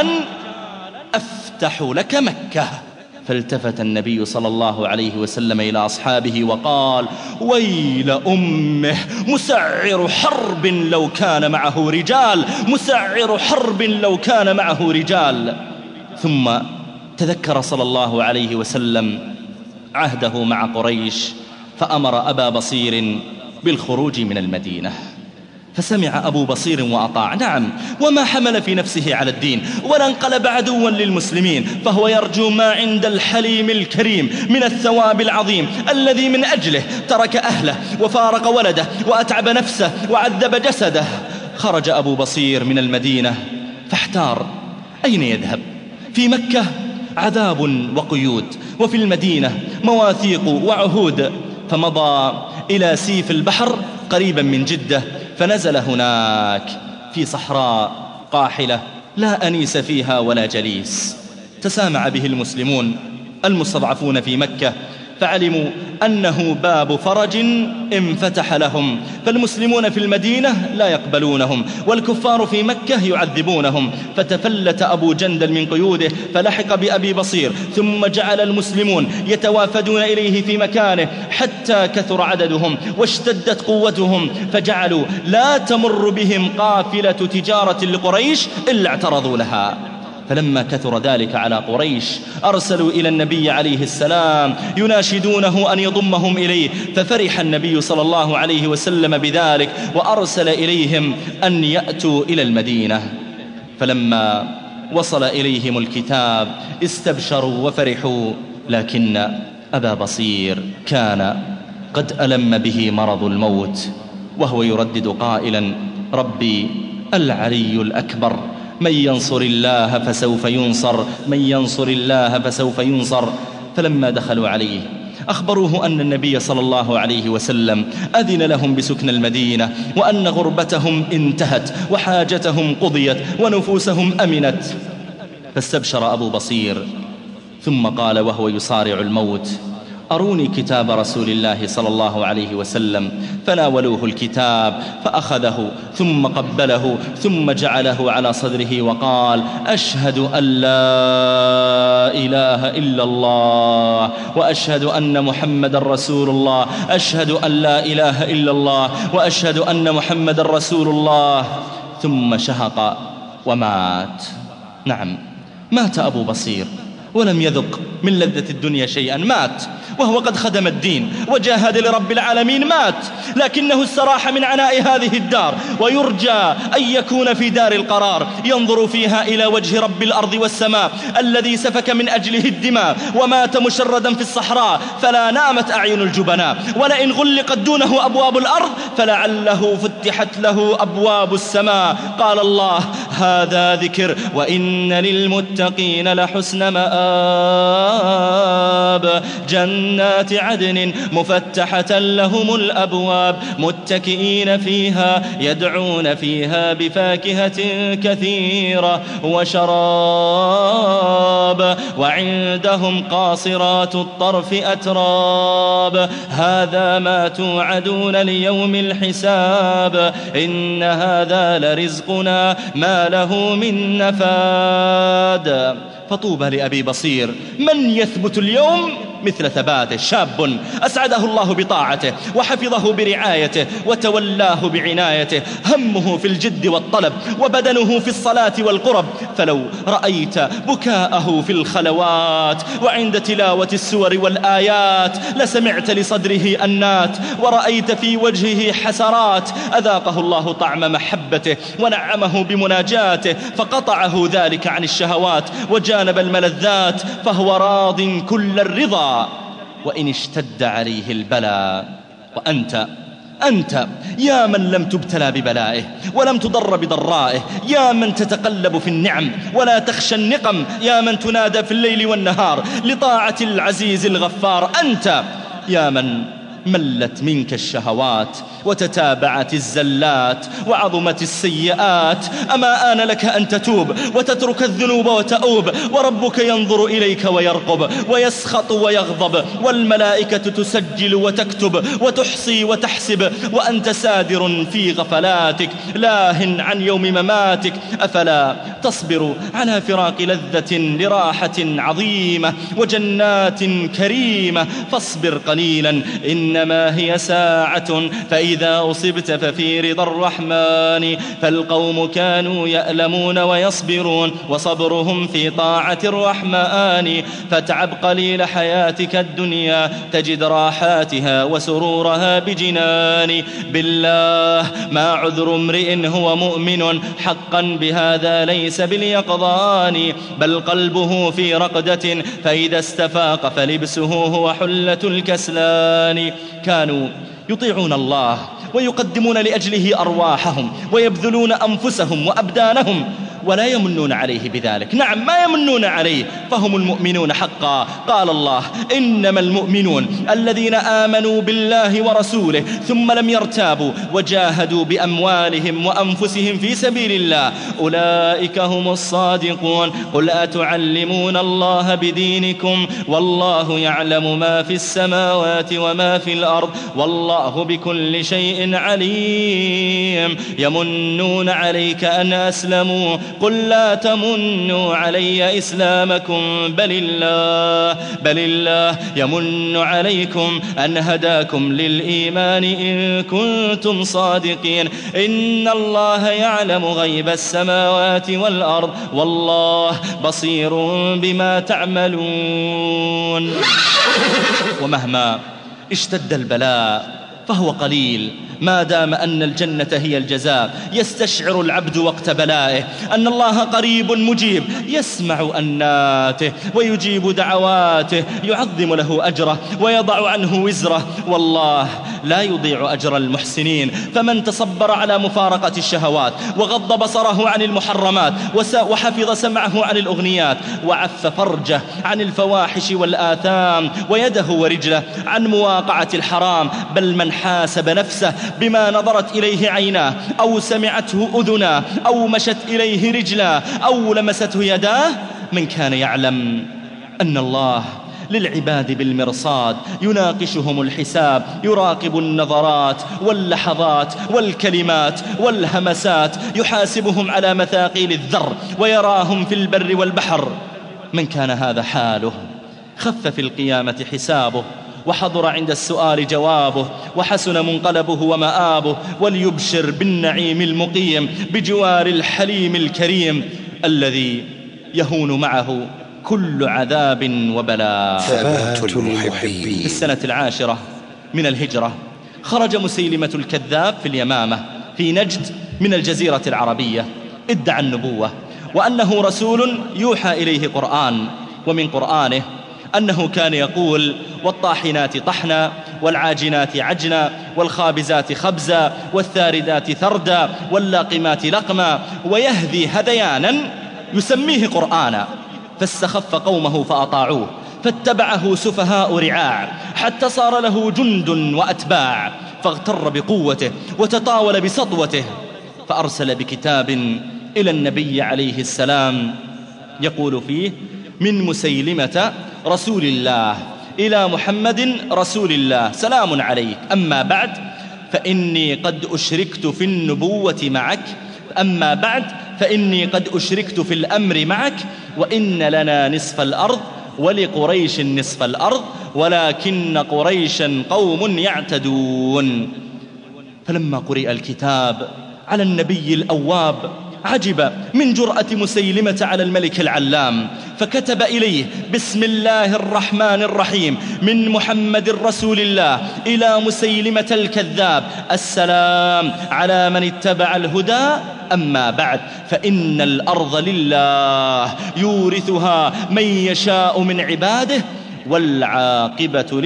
أفتح لك مكة. فالتفت النبي صلى الله عليه وسلم إلى أصحابه وقال: ويل أمه، مسعر حرب لو كان معه رجال، مسعر حرب لو كان معه رجال. ثم تذكر صلى الله عليه وسلم عهده مع قريش فأمر أبا بصير بالخروج من المدينة، فسمع أبو بصير وأطاع. نعم، وما حمل في نفسه على الدين ولا انقلب عدوا للمسلمين، فهو يرجو ما عند الحليم الكريم من الثواب العظيم الذي من أجله ترك أهله وفارق ولده وأتعب نفسه وعذب جسده. خرج أبو بصير من المدينة فاحتار أين يذهب. في مكة عذاب وقيود، وفي المدينة مواثيق وعهود، فمضى إلى سيف البحر قريبا من جدة، فنزل هناك في صحراء قاحلة لا أنيس فيها ولا جليس. تسامع به المسلمون المستضعفون في مكة، فعلموا أنه باب فرج انفتح لهم، فالمسلمون في المدينة لا يقبلونهم والكفار في مكة يعذبونهم. فتفلت أبو جندل من قيوده فلحق بأبي بصير، ثم جعل المسلمون يتوافدون إليه في مكانه حتى كثر عددهم واشتدت قوتهم، فجعلوا لا تمر بهم قافلة تجارة لقريش إلا اعترضوا لها. فلما كثر ذلك على قريش أرسلوا إلى النبي عليه السلام يناشدونه أن يضمهم إليه، ففرح النبي صلى الله عليه وسلم بذلك وأرسل إليهم أن يأتوا إلى المدينة. فلما وصل إليهم الكتاب استبشروا وفرحوا، لكن أبا بصير كان قد ألم به مرض الموت، وهو يردد قائلا: ربي العلي الأكبر، من ينصر الله فسوف ينصر، من ينصر الله فسوف ينصر. فلما دخلوا عليه أخبروه أن النبي صلى الله عليه وسلم أذن لهم بسكن المدينة، وأن غربتهم انتهت وحاجتهم قضيت ونفوسهم أمنت. فاستبشر أبو بصير ثم قال وهو يصارع الموت: أروني كتاب رسول الله صلى الله عليه وسلم. فناولوه الكتاب فأخذه ثم قبله ثم جعله على صدره وقال: أشهد أن لا إله إلا الله وأشهد أن محمد رسول الله، أشهد أن لا إله إلا الله وأشهد أن محمد رسول الله. ثم شهق ومات. نعم، مات أبو بصير ولم يذق من لذة الدنيا شيئا، مات وهو قد خدم الدين وجاهد لرب العالمين، مات لكنه استراح من عناء هذه الدار، ويرجى أن يكون في دار القرار ينظر فيها إلى وجه رب الأرض والسماء الذي سفك من أجله الدماء ومات مشردا في الصحراء، فلا نامت أعين الجبناء، ولئن غلقت دونه أبواب الأرض فلعله فتحت له أبواب السماء. قال الله: هذا ذكر وإن للمتقين لحسن مآب، جنات عدن مفتحة لهم الأبواب متكئين فيها يدعون فيها بفاكهة كثيرة وشراب، وعندهم قاصرات الطرف أتراب، هذا ما توعدون ليوم الحساب، إن هذا لرزقنا ما له من نفاد. فطوبى لأبي بصير، من يثبت اليوم مثل ثباته، شاب أسعده الله بطاعته وحفظه برعايته وتولاه بعنايته، همه في الجد والطلب وبدنه في الصلاة والقرب. فلو رأيت بكاءه في الخلوات وعند تلاوة السور والآيات لسمعت لصدره أنات، ورأيت في وجهه حسرات. أذاقه الله طعم محبته ونعمه بمناجاته، فقطعه ذلك عن الشهوات وجانب الملذات، فهو راض كل الرضا وإن اشتد عليه البلاء. وأنت أنت يا من لم تبتلى ببلائه ولم تضر بضرائه، يا من تتقلب في النعم ولا تخشى النقم، يا من تنادى في الليل والنهار لطاعة العزيز الغفار، أنت يا من ملت منك الشهوات وتتابعت الزلات وعظمت السيئات. أما آن لك أن تتوب وتترك الذنوب وتؤوب، وربك ينظر إليك ويرقب ويسخط ويغضب، والملائكة تسجل وتكتب وتحصي وتحسب، وأنت سادر في غفلاتك لاه عن يوم مماتك. أفلا تصبر على فراق لذة لراحة عظيمة وجنات كريمة؟ فاصبر قليلا إنما هي ساعة، فإذا أصبت ففي رضا الرحمن. فالقوم كانوا يألمون ويصبرون وصبرهم في طاعة الرحمن. فتعب قليل حياتك الدنيا تجد راحاتها وسرورها بجنان. بالله ما عذر امرئ هو مؤمن حقا بهذا ليس باليقظان، بل قلبه في رقدة فإذا استفاق فلبسه هو حلة الكسلان. كانوا يطيعون الله ويقدمون لأجله أرواحهم ويبذلون أنفسهم وأبدانهم ولا يمنون عليه بذلك. نعم، ما يمنون عليه، فهم المؤمنون حقا. قال الله: إنما المؤمنون الذين آمنوا بالله ورسوله ثم لم يرتابوا وجاهدوا بأموالهم وأنفسهم في سبيل الله، أولئك هم الصادقون. قل أتعلمون الله بدينكم والله يعلم ما في السماوات وما في الأرض والله بكل شيء عليم. يمنون عليك أن أسلموا قل لا تمنوا علي إسلامكم بل الله بل الله يمن عليكم أن هداكم للإيمان إن كنتم صادقين إن الله يعلم غيب السماوات والأرض والله بصير بما تعملون. ومهما اشتد البلاء فهو قليل ما دام أن الجنة هي الجزاء. يستشعر العبد وقت بلائه أن الله قريب مجيب، يسمع أناته ويجيب دعواته، يعظم له أجره ويضع عنه وزره. والله لا يضيع أجر المحسنين. فمن تصبر على مفارقة الشهوات وغض بصره عن المحرمات وحفظ سمعه عن الأغنيات وعف فرجه عن الفواحش والآثام ويده ورجله عن مواقعة الحرام، بل من حاسب نفسه بما نظرت إليه عيناه أو سمعته أذناه أو مشت إليه رجلاه أو لمسته يداه، من كان يعلم أن الله للعباد بالمرصاد يناقشهم الحساب، يراقب النظرات واللحظات والكلمات والهمسات، يحاسبهم على مثاقيل الذر ويراهم في البر والبحر. من كان هذا حاله خف في القيامة حسابه وحضر عند السؤال جوابه وحسن منقلبه ومآبه، وليبشر بالنعيم المقيم بجوار الحليم الكريم الذي يهون معه كل عذاب وبلاء. ثبات المحبين. في السنة العاشرة من الهجرة خرج مسيلمة الكذاب في اليمامة في نجد من الجزيرة العربية، ادعى النبوة وأنه رسول يوحى إليه قرآن، ومن قرآنه أنه كان يقول والطاحنات طحنا والعاجنات عجنا والخابزات خبزا والثاردات ثردا واللاقمات لقما، ويهذي هذيانا يسميه قرآنا. فاستخف قومه فأطاعوه فاتبعه سفهاء رعاع حتى صار له جند وأتباع، فاغتر بقوته وتطاول بسطوته، فأرسل بكتاب إلى النبي عليه السلام يقول فيه من مسيلمة رسول الله إلى محمد رسول الله سلام عليك، أما بعد فإني قد أشركت في النبوة معك أما بعد فإني قد أشركت في الأمر معك، وإن لنا نصف الأرض ولقريش نصف الأرض ولكن قريشا قوم يعتدون. فلما قرئ الكتاب على النبي الأواب عجب من جرأة مسيلمة على الملك العلام، فكتب إليه بسم الله الرحمن الرحيم من محمد رسول الله إلى مسيلمة الكذاب السلام على من اتبع الهدى، أما بعد فإن الأرض لله يورثها من يشاء من عباده والعاقبة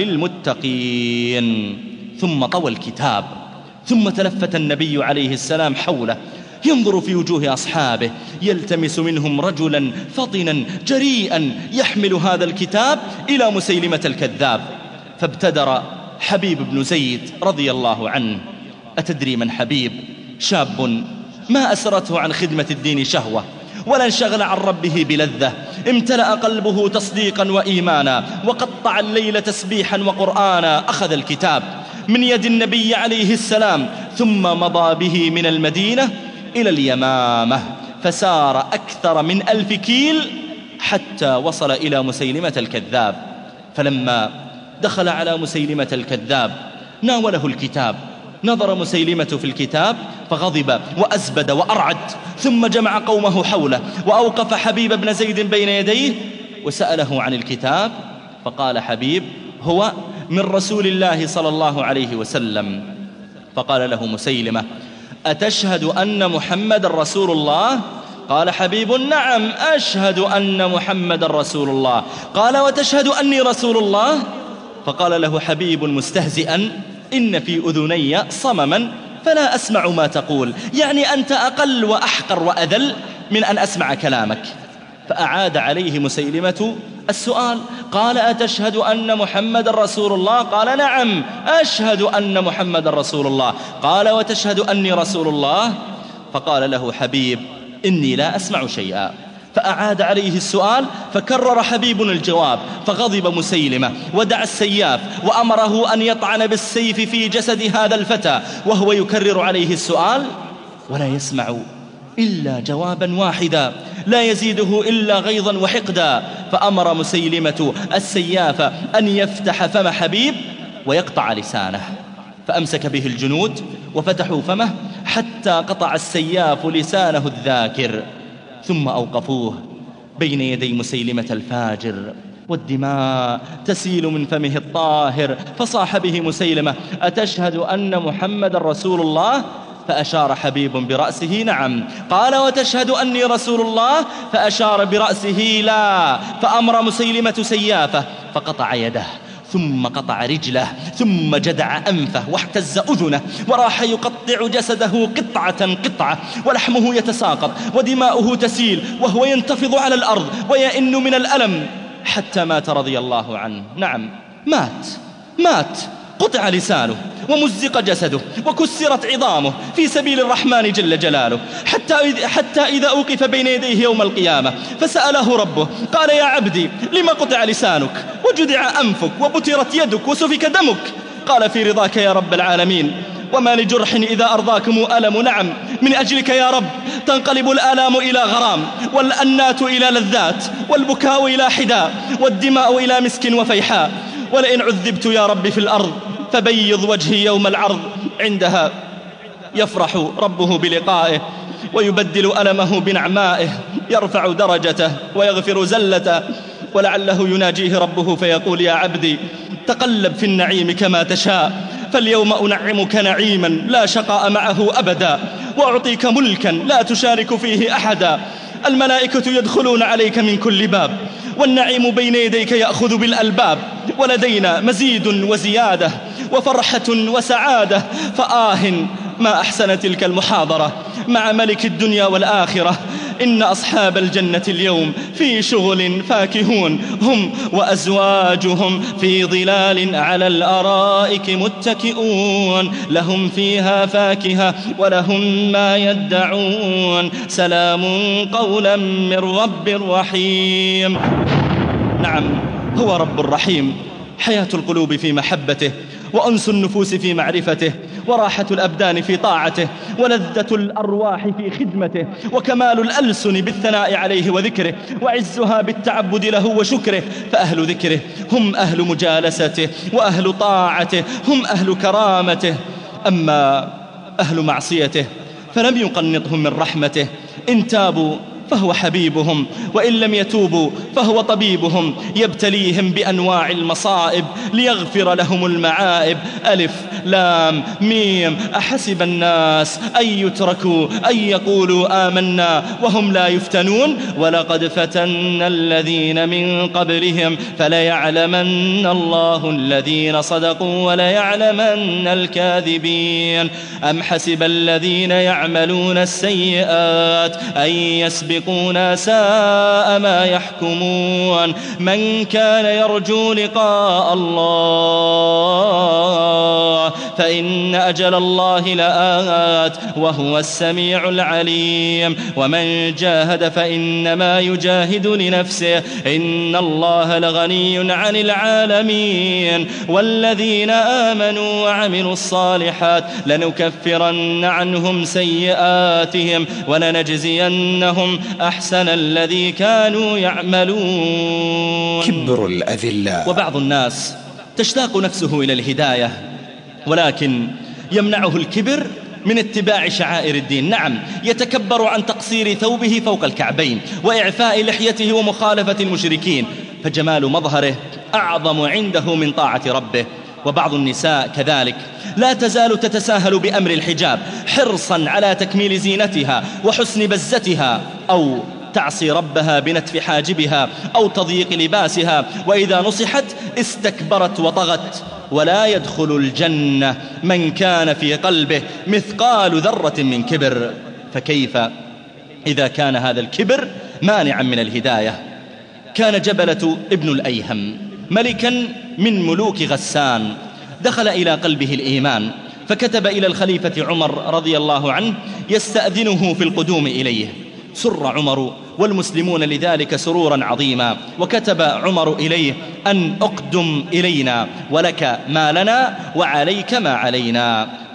للمتقين. ثم طوى الكتاب، ثم تلفت النبي عليه السلام حوله ينظر في وجوه أصحابه يلتمس منهم رجلا فطنا جريئا يحمل هذا الكتاب إلى مسيلمة الكذاب، فابتدر حبيب بن زيد رضي الله عنه. أتدري من حبيب؟ شاب ما أسرته عن خدمة الدين شهوة ولا انشغل عن ربه بلذة، امتلأ قلبه تصديقا وإيمانا وقطع الليل تسبيحا وقرآنا. أخذ الكتاب من يد النبي عليه السلام ثم مضى به من المدينة إلى اليمامة، فسار أكثر من ألف كيل حتى وصل إلى مسيلمة الكذاب. فلما دخل على مسيلمة الكذاب ناوله الكتاب، نظر مسيلمة في الكتاب فغضب وأزبد وأرعد، ثم جمع قومه حوله وأوقف حبيب بن زيد بين يديه وسأله عن الكتاب، فقال حبيب هو من رسول الله صلى الله عليه وسلم. فقال له مسيلمة أتشهد أن محمد رسول الله؟ قال حبيب نعم أشهد أن محمد رسول الله. قال وتشهد أني رسول الله؟ فقال له حبيب مستهزئا إن في أذني صمما فلا أسمع ما تقول، يعني أنت أقل وأحقر وأذل من أن أسمع كلامك. فأعاد عليه مسيلمة السؤال، قال أتشهد أن محمد رسول الله؟ قال نعم أشهد أن محمد رسول الله. قال وتشهد أني رسول الله؟ فقال له حبيب إني لا أسمع شيئا. فأعاد عليه السؤال فكرر حبيب الجواب، فغضب مسيلمة ودعا السياف وأمره أن يطعن بالسيف في جسد هذا الفتى وهو يكرر عليه السؤال ولا يسمع إلا جوابا واحدا لا يزيده إلا غيظا وحقدا. فأمر مسيلمة السياف أن يفتح فم حبيب ويقطع لسانه، فأمسك به الجنود وفتحوا فمه حتى قطع السياف لسانه الذاكر، ثم أوقفوه بين يدي مسيلمة الفاجر والدماء تسيل من فمه الطاهر. فصاح به مسيلمة: أتشهد أن محمد رسول الله؟ فأشار حبيب برأسه نعم. قال: وتشهد أني رسول الله؟ فأشار برأسه لا. فأمر مسيلمة سيافه فقطع يده، ثم قطع رجله، ثم جدع أنفه واحتز أذنه، وراح يقطع جسده قطعة قطعة، ولحمه يتساقط ودماؤه تسيل وهو ينتفض على الأرض ويئن من الألم حتى مات رضي الله عنه. نعم مات مات قطع لسانه ومزق جسده وكسرت عظامه في سبيل الرحمن جل جلاله، حتى إذ حتى إذا أوقف بين يديه يوم القيامة فسأله ربه قال: يا عبدي لما قطع لسانك وجدع أنفك وبترت يدك وسفك دمك؟ قال: في رضاك يا رب العالمين، وما لجرح إذا أرضاكم ألم. نعم من أجلك يا رب تنقلب الآلام إلى غرام، والأنات إلى لذات، والبكاء إلى حداء، والدماء إلى مسك وفيحاء. ولئن عذبت يا رب في الأرض فبيض وجهي يوم العرض. عندها يفرح ربه بلقائه ويبدل ألمه بنعمائه، يرفع درجته ويغفر زلته، ولعله يناجيه ربه فيقول: يا عبدي تقلب في النعيم كما تشاء، فاليوم أنعمك نعيما لا شقاء معه أبدا، وأعطيك ملكا لا تشارك فيه أحدا. الملائكة يدخلون عليك من كل باب، والنعيم بين يديك يأخذ بالألباب، ولدينا مزيد وزيادة وفرحة وسعادة. فآه ما أحسن تلك المحاضرة مع ملك الدنيا والآخرة. إن أصحاب الجنة اليوم في شغل فاكهون، هم وأزواجهم في ظلال على الأرائك متكئون، لهم فيها فاكهة ولهم ما يدعون، سلام قولا من رب رحيم. نعم هو رب رحيم، حياة القلوب في محبته، وأنس النفوس في معرفته، وراحة الأبدان في طاعته، ولذة الأرواح في خدمته، وكمال الألسن بالثناء عليه وذكره، وعزها بالتعبد له وشكره. فأهل ذكره هم أهل مجالسته، وأهل طاعته هم أهل كرامته. أما أهل معصيته فلم يقنطهم من رحمته، إن تابوا فهو حبيبهم، وإن لم يتوبوا فهو طبيبهم، يبتليهم بأنواع المصائب ليغفر لهم المعائب. ألف لام ميم. أحسب الناس أن يتركوا أن يقولوا آمنا وهم لا يفتنون، ولقد فتنا الذين من قبلهم فليعلمن الله الذين صدقوا وليعلمن الكاذبين. أم حسب الذين يعملون السيئات أن يسبقوا ساء ما يحكمون. من كان يرجو لقاء الله فإن أجل الله لآت وهو السميع العليم. ومن جاهد فإنما يجاهد لنفسه، إن الله لغني عن العالمين. والذين آمنوا وعملوا الصالحات لنكفرن عنهم سيئاتهم ولنجزينهم أحسن الذي كانوا يعملون. كبر الأذلاء. وبعض الناس تشتاق نفسه إلى الهداية، ولكن يمنعه الكبر من اتباع شعائر الدين. نعم يتكبر عن تقصير ثوبه فوق الكعبين وإعفاء لحيته ومخالفة المشركين، فجمال مظهره أعظم عنده من طاعة ربه. وبعض النساء كذلك لا تزال تتساهل بأمر الحجاب حرصا على تكميل زينتها وحسن بزتها، أو تعصي ربها بنتف حاجبها أو تضييق لباسها، وإذا نصحت استكبرت وطغت. ولا يدخل الجنة من كان في قلبه مثقال ذرة من كبر. فكيف إذا كان هذا الكبر مانعا من الهداية؟ كان جبلة ابن الأيهم ملكا من ملوك غسان، دخل إلى قلبه الإيمان، فكتب إلى الخليفة عمر رضي الله عنه يستأذنه في القدوم إليه. سر عمر والمسلمون لذلك سرورا عظيما، وكتب عمر إليه أن أقدم إلينا ولك ما لنا وعليك ما علينا.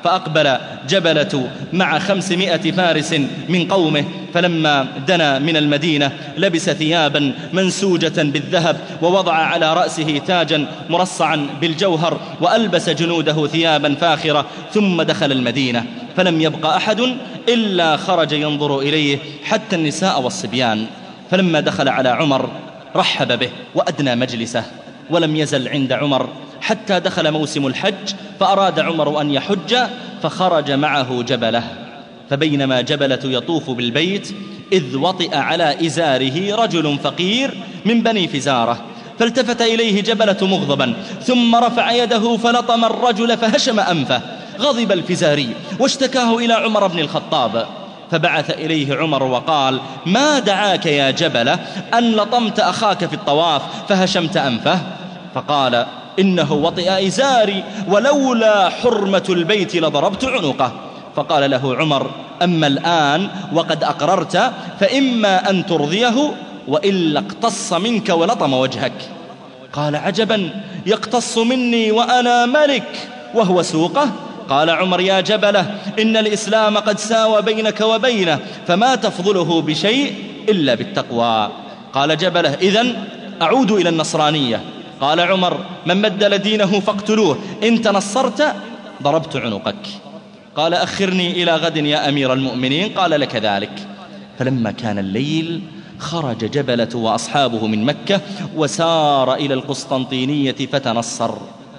فأقبل جبلة مع خمسمائة فارس من قومه، فلما دنا من المدينة لبس ثيابا منسوجة بالذهب، ووضع على رأسه تاجا مرصعا بالجوهر، وألبس جنوده ثيابا فاخرة، ثم دخل المدينة، فلم يبق أحد إلا خرج ينظر إليه حتى النساء والصبيان. فلما دخل على عمر رحب به وأدنى مجلسه، ولم يزل عند عمر حتى دخل موسم الحج، فأراد عمر أن يحج فخرج معه جبلة. فبينما جبلة يطوف بالبيت إذ وطئ على إزاره رجل فقير من بني فزارة، فالتفت إليه جبلة مغضبا، ثم رفع يده فلطم الرجل فهشم أنفه. غضب الفزاري واشتكاه إلى عمر بن الخطاب، فبعث إليه عمر وقال: ما دعاك يا جبلة أن لطمت أخاك في الطواف فهشمت أنفه؟ فقال: إنه وطئ إزاري، ولولا حرمة البيت لضربت عنقه. فقال له عمر: أما الآن وقد أقررت فإما أن ترضيه وإلا اقتص منك ولطم وجهك. قال: عجبا، يقتص مني وأنا ملك وهو سوقه؟ قال عمر: يا جبلة، إن الإسلام قد ساوى بينك وبينه، فما تفضله بشيء إلا بالتقوى. قال جبلة: إذن أعود إلى النصرانية. قال عمر: من بدل دينه فاقتلوه، إن تنصرت ضربت عنقك. قال: أخرني إلى غد يا أمير المؤمنين. قال: لك ذلك. فلما كان الليل خرج جبلة وأصحابه من مكة وسار إلى القسطنطينية فتنصر،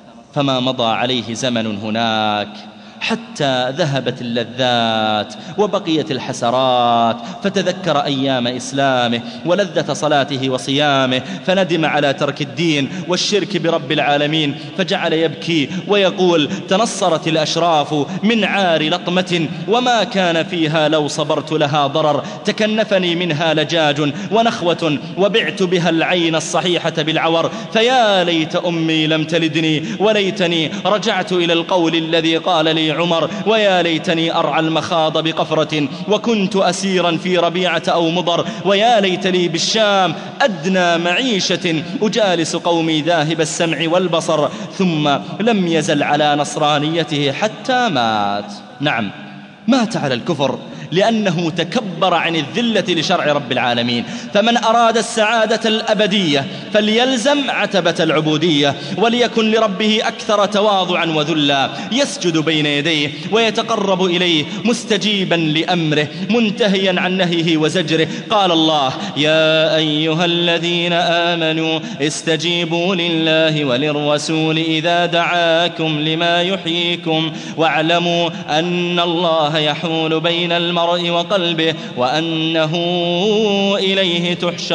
فما مضى عليه زمن هناك حتى ذهبت اللذات وبقيت الحسرات، فتذكر أيام إسلامه ولذة صلاته وصيامه، فندم على ترك الدين والشرك برب العالمين، فجعل يبكي ويقول: تنصرت الأشراف من عار لطمة، وما كان فيها لو صبرت لها ضرر، تكنفني منها لجاج ونخوة، وبعت بها العين الصحيحة بالعور، فيا ليت أمي لم تلدني، وليتني رجعت إلى القول الذي قال لي عمر، ويا ليتني أرعى المخاض بقفرة، وكنت أسيرا في ربيعة أو مضر، ويا ليت لي بالشام أدنى معيشة أجالس قومي ذاهب السمع والبصر. ثم لم يزل على نصرانيته حتى مات. نعم، مات على الكفر لأنه تكبر عن الذلة لشرع رب العالمين. فمن أراد السعادة الأبدية فليلزم عتبة العبودية، وليكن لربه أكثر تواضعا وذلا، يسجد بين يديه ويتقرب إليه مستجيبا لأمره منتهيا عن نهيه وزجره. قال الله: يا أيها الذين آمنوا استجيبوا لله وللرسول إذا دعاكم لما يحييكم، واعلموا أن الله يحول بين المرء وقلبه وأنه إليه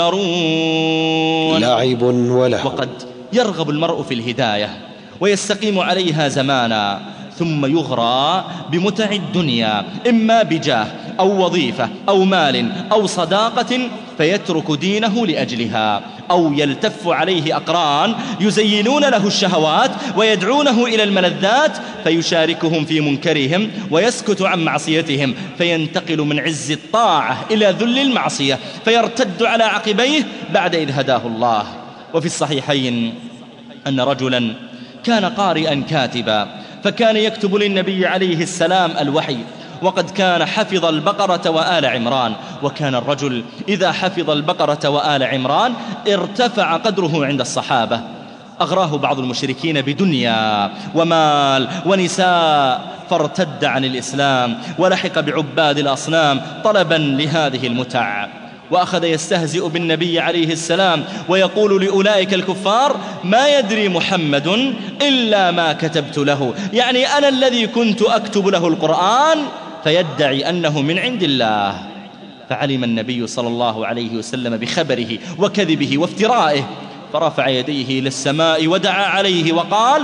تحشرون. لعب ولهو. وقد يرغب المرء في الهداية ويستقيم عليها زمانا، ثم يغرى بمتع الدنيا، إما بجاه أو وظيفة أو مال أو صداقة، فيترك دينه لأجلها، أو يلتف عليه أقران يزينون له الشهوات ويدعونه إلى الملذات، فيشاركهم في منكرهم ويسكت عن معصيتهم، فينتقل من عز الطاعة إلى ذل المعصية، فيرتد على عقبيه بعد إذ هداه الله. وفي الصحيحين أن رجلا كان قارئا كاتبا، فكان يكتب للنبي عليه السلام الوحي، وقد كان حفظ البقرة وآل عمران، وكان الرجل إذا حفظ البقرة وآل عمران ارتفع قدره عند الصحابة. أغراه بعض المشركين بدنيا ومال ونساء فارتد عن الإسلام ولحق بعباد الأصنام طلبا لهذه المتع، وأخذ يستهزئ بالنبي عليه السلام ويقول لأولئك الكفار: ما يدري محمد إلا ما كتبت له، يعني أنا الذي كنت أكتب له القرآن، فيدعي أنه من عند الله. فعلم النبي صلى الله عليه وسلم بخبره وكذبه وافترائه، فرفع يديه إلى السماء ودعا عليه وقال: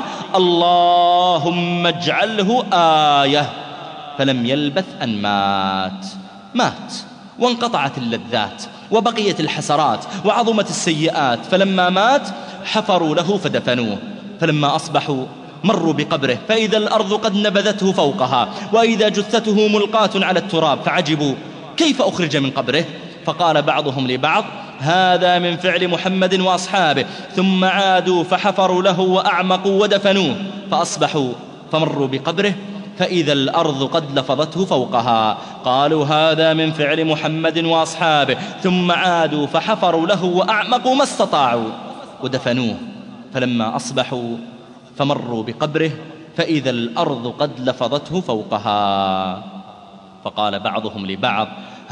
اللهم اجعله آية. فلم يلبث أن مات مات وانقطعت اللذات وبقيت الحسرات وعظمت السيئات. فلما مات حفروا له فدفنوه، فلما أصبحوا مروا بقبره فإذا الأرض قد نبذته فوقها، وإذا جثته ملقاة على التراب، فعجبوا كيف أخرج من قبره؟ فقال بعضهم لبعض: هذا من فعل محمد وأصحابه. ثم عادوا فحفروا له وأعمقوا ودفنوه، فأصبحوا فمروا بقبره فإذا الأرض قد لفظته فوقها. قالوا هذا من فعل محمد وأصحابه، ثم عادوا فحفروا له وأعمقوا ما استطاعوا ودفنوه. فلما أصبحوا فمروا بقبره فإذا الأرض قد لفظته فوقها. فقال بعضهم لبعض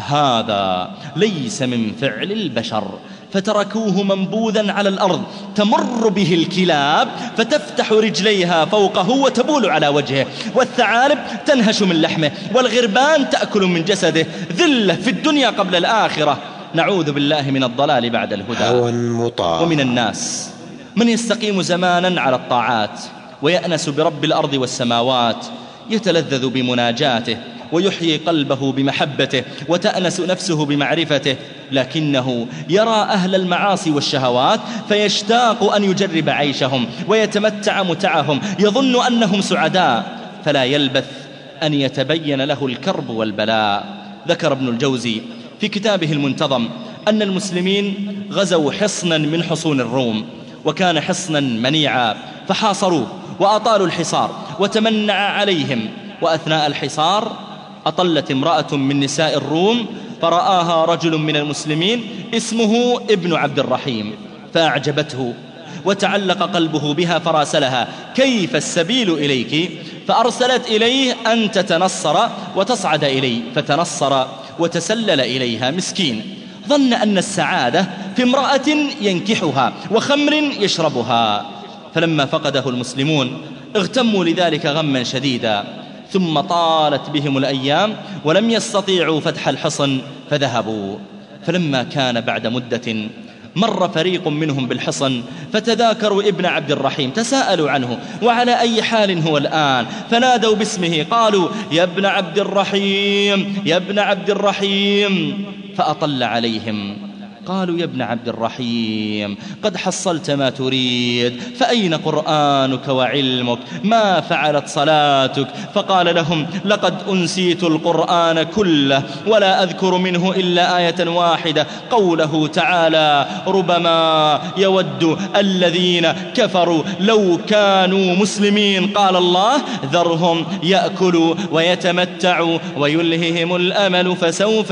هذا ليس من فعل البشر، فتركوه منبوذا على الأرض تمر به الكلاب فتفتح رجليها فوقه وتبول على وجهه، والثعالب تنهش من لحمه، والغربان تأكل من جسده. ذلة في الدنيا قبل الآخرة. نعوذ بالله من الضلال بعد الهدى. ومن الناس من يستقيم زمانا على الطاعات ويأنس برب الأرض والسماوات، يتلذذ بمناجاته ويحيي قلبه بمحبته وتأنس نفسه بمعرفته، لكنه يرى أهل المعاصي والشهوات فيشتاق أن يجرب عيشهم ويتمتع متعهم، يظن أنهم سعداء، فلا يلبث أن يتبين له الكرب والبلاء. ذكر ابن الجوزي في كتابه المنتظم أن المسلمين غزوا حصنا من حصون الروم، وكان حصنا منيعا، فحاصروه وأطالوا الحصار وتمنع عليهم. وأثناء الحصار أطلت امرأة من نساء الروم فرآها رجل من المسلمين اسمه ابن عبد الرحيم فأعجبته وتعلق قلبه بها، فراسلها كيف السبيل إليك؟ فأرسلت إليه أن تتنصر وتصعد إليه، فتنصر وتسلل إليها. مسكين ظن أن السعادة في امرأة ينكحها وخمر يشربها. فلما فقده المسلمون اغتموا لذلك غما شديدا، ثم طالت بهم الأيام ولم يستطيعوا فتح الحصن فذهبوا. فلما كان بعد مدة مر فريق منهم بالحصن فتذاكروا ابن عبد الرحيم، تساءلوا عنه وعلى أي حال هو الآن، فنادوا باسمه، قالوا يا ابن عبد الرحيم يا ابن عبد الرحيم. فأطل عليهم، قالوا يا ابن عبد الرحيم قد حصلت ما تريد، فأين قرآنك وعلمك؟ ما فعلت صلاتك؟ فقال لهم لقد أنسيت القرآن كله ولا أذكر منه إلا آية واحدة، قوله تعالى ربما يود الذين كفروا لو كانوا مسلمين. قال الله ذرهم يأكلوا ويتمتعوا ويلههم الأمل فسوف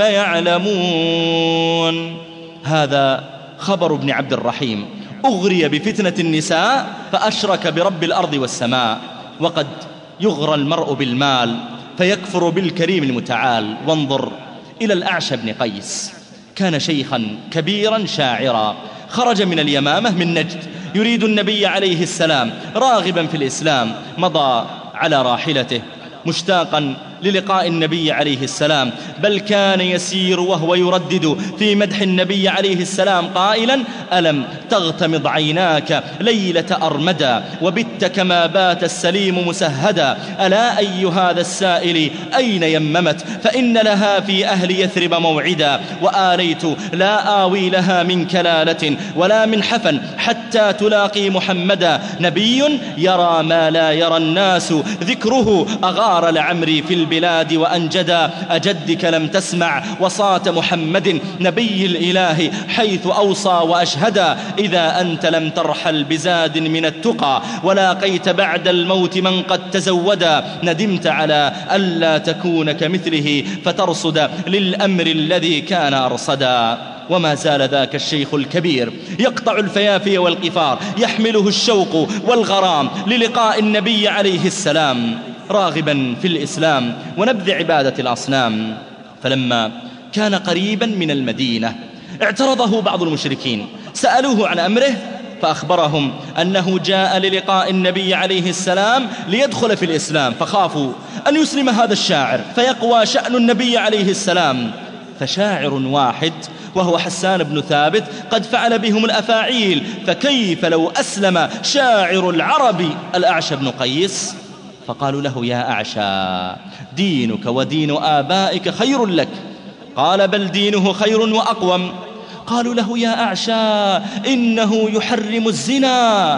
يعلمون. هذا خبر ابن عبد الرحيم، أغري بفتنة النساء فأشرك برب الأرض والسماء. وقد يغرى المرء بالمال فيكفر بالكريم المتعال. وانظر إلى الأعشى بن قيس، كان شيخا كبيرا شاعرا، خرج من اليمامة من نجد يريد النبي عليه السلام راغبا في الإسلام، مضى على راحلته مشتاقا للقاء النبي عليه السلام، بل كان يسير وهو يردد في مدح النبي عليه السلام قائلا ألم تغتمض عيناك ليلة أرمدا وبت كما بات السليم مسهدا، ألا أي هذا السائل أين يممت؟ فإن لها في أهل يثرب موعدا، وآليت لا آوي لها من كلالة ولا من حفن حتى تلاقي محمدا، نبي يرى ما لا يرى الناس، ذكره أغار لعمري في البلاد وأنجدا، أجدك لم تسمع وصاة محمد نبي الإله حيث أوصى وأشهدا، إذا أنت لم ترحل بزاد من التقى ولاقيت بعد الموت من قد تزودا، ندمت على ألا تكون كمثله فترصد للأمر الذي كان أرصدا. وما زال ذاك الشيخ الكبير يقطع الفيافي والقفار، يحمله الشوق والغرام للقاء النبي عليه السلام، راغبا في الإسلام ونبذ عبادة الأصنام. فلما كان قريبا من المدينة اعترضه بعض المشركين، سألوه عن أمره فأخبرهم أنه جاء للقاء النبي عليه السلام ليدخل في الإسلام، فخافوا أن يسلم هذا الشاعر فيقوى شأن النبي عليه السلام. فشاعر واحد وهو حسان بن ثابت قد فعل بهم الأفاعيل، فكيف لو أسلم شاعر العرب الأعشى بن قيس؟ فقالوا له يا أعشى دينك ودين آبائك خير لك، قال بل دينه خير وأقوم. قالوا له يا أعشى إنه يحرم الزنا،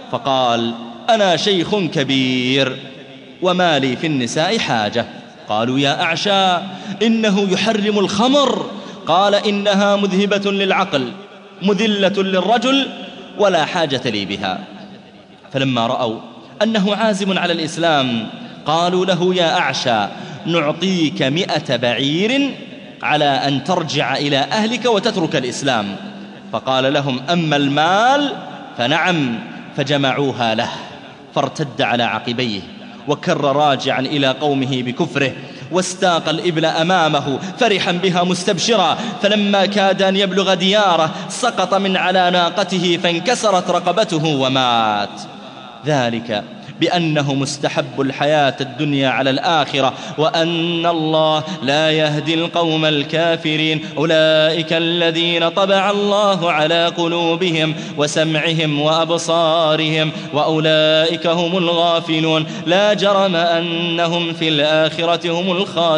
فقال أنا شيخ كبير وما لي في النساء حاجة. قالوا يا أعشى إنه يحرم الخمر، قال إنها مذهبة للعقل مذلة للرجل ولا حاجة لي بها. فلما رأوا أنه عازم على الإسلام قالوا له يا أعشى نعطيك مئة بعير على أن ترجع إلى أهلك وتترك الإسلام. فقال لهم أما المال فنعم، فجمعوها له، فارتد على عقبيه وكر راجعا إلى قومه بكفره، واستاق الإبل أمامه فرحا بها مستبشرا، فلما كاد أن يبلغ دياره سقط من على ناقته فانكسرت رقبته ومات. ذلك بأنه مستحب الحياة الدنيا على الآخرة، وأن الله لا يهدي القوم الكافرين. أولئك الذين طبع الله على قلوبهم وسمعهم وأبصارهم وأولئك هم الغافلون، لا جرم أنهم في الآخرة هم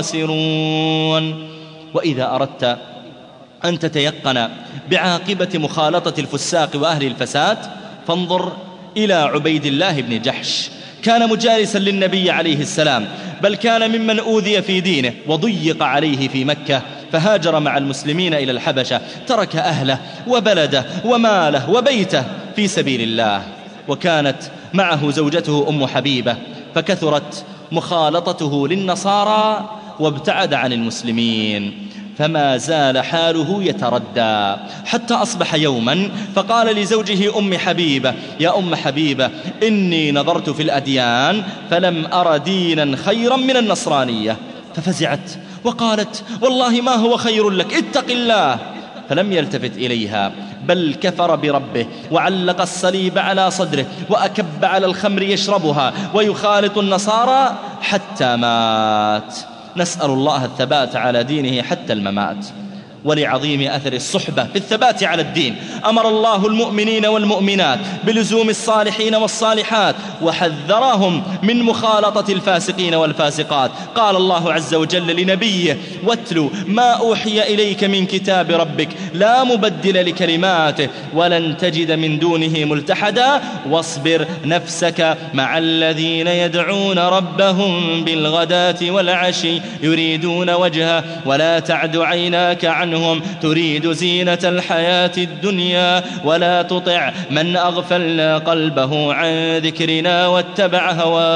الخاسرون. وإذا أردت أن تتيقن بعاقبة مخالطة الفساق وأهل الفساد فانظر إلى عبيد الله بن جحش. كان مجالسا للنبي عليه السلام، بل كان ممن أوذي في دينه وضيق عليه في مكة، فهاجر مع المسلمين إلى الحبشة، ترك أهله وبلده وماله وبيته في سبيل الله. وكانت معه زوجته أم حبيبة، فكثرت مخالطته للنصارى وابتعد عن المسلمين، فما زال حاله يتردى حتى أصبح يوما فقال لزوجه أم حبيبة يا أم حبيبة إني نظرت في الأديان فلم أر دينا خيرا من النصرانية. ففزعت وقالت والله ما هو خير لك، اتق الله. فلم يلتفت إليها بل كفر بربه وعلق الصليب على صدره وأكب على الخمر يشربها ويخالط النصارى حتى مات. نسأل الله الثبات على دينه حتى الممات. ولعظيم أثر الصحبة في الثبات على الدين أمر الله المؤمنين والمؤمنات بلزوم الصالحين والصالحات، وحذرهم من مخالطة الفاسقين والفاسقات. قال الله عز وجل لنبيه واتل ما أوحي إليك من كتاب ربك لا مبدل لكلماته ولن تجد من دونه ملتحدا واصبر نفسك مع الذين يدعون ربهم بالغداة والعشي يريدون وجهه ولا تعد عيناك عنهم تريد زينة الحياة الدنيا ولا تطع من أغفلنا قلبه عن ذكرنا واتبع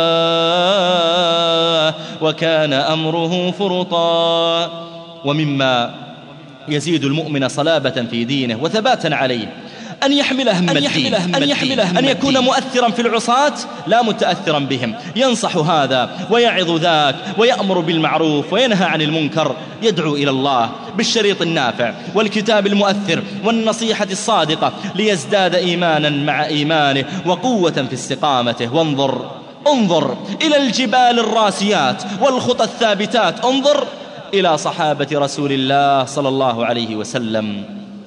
هواه وكان أمره فرطا. ومما يزيد المؤمن صلابة في دينه وثباتا عليه أن يحمل هم الدين، أن, يحمل هم أن يكون مؤثرا في العصاة لا متأثرا بهم، ينصح هذا ويعظ ذاك ويأمر بالمعروف وينهى عن المنكر، يدعو إلى الله بالشريط النافع والكتاب المؤثر والنصيحة الصادقة ليزداد إيمانا مع إيمانه وقوة في استقامته. وانظر انظر إلى الجبال الراسيات والخطى الثابتات، انظر إلى صحابة رسول الله صلى الله عليه وسلم،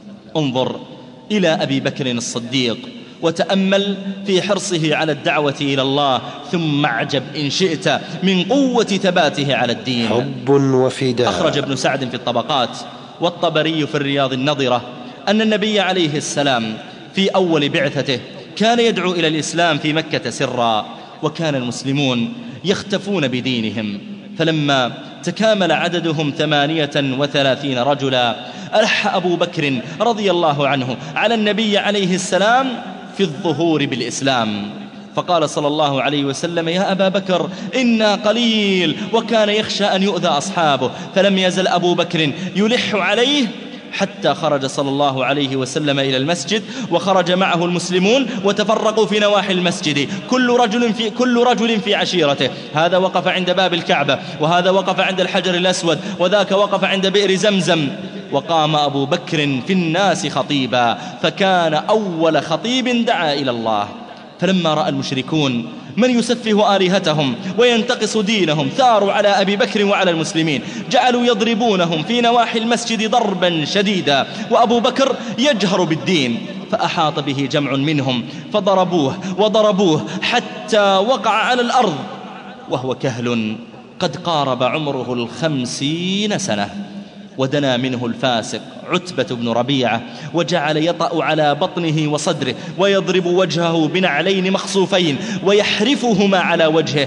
انظر إلى أبي بكر الصديق وتأمل في حرصه على الدعوة إلى الله، ثم اعجب إن شئت من قوة ثباته على الدين. حب وفداء. أخرج ابن سعد في الطبقات والطبري في الرياض النظرة أن النبي عليه السلام في أول بعثته كان يدعو إلى الإسلام في مكة سرا، وكان المسلمون يختفون بدينهم، فلما تكامل عددهم ثمانية وثلاثين رجلا ألح أبو بكر رضي الله عنه على النبي عليه السلام في الظهور بالإسلام، فقال صلى الله عليه وسلم يا أبا بكر إنا قليل، وكان يخشى أن يؤذى أصحابه، فلم يزل أبو بكر يلح عليه حتى خرج صلى الله عليه وسلم إلى المسجد، وخرج معه المسلمون وتفرقوا في نواحي المسجد، كل رجل في, كل رجل في عشيرته، هذا وقف عند باب الكعبة، وهذا وقف عند الحجر الأسود، وذاك وقف عند بئر زمزم. وقام أبو بكر في الناس خطيبا، فكان أول خطيب دعا إلى الله. فلما رأى المشركون من يسفه آلهتهم وينتقص دينهم ثاروا على أبي بكر وعلى المسلمين، جعلوا يضربونهم في نواحي المسجد ضربا شديدا، وأبو بكر يجهر بالدين، فأحاط به جمع منهم فضربوه وضربوه حتى وقع على الأرض وهو كهل قد قارب عمره الخمسين سنة. ودنا منه الفاسق عتبة بن ربيعة وجعل يطأ على بطنه وصدره ويضرب وجهه بنعلين مخصوفين ويحرفهما على وجهه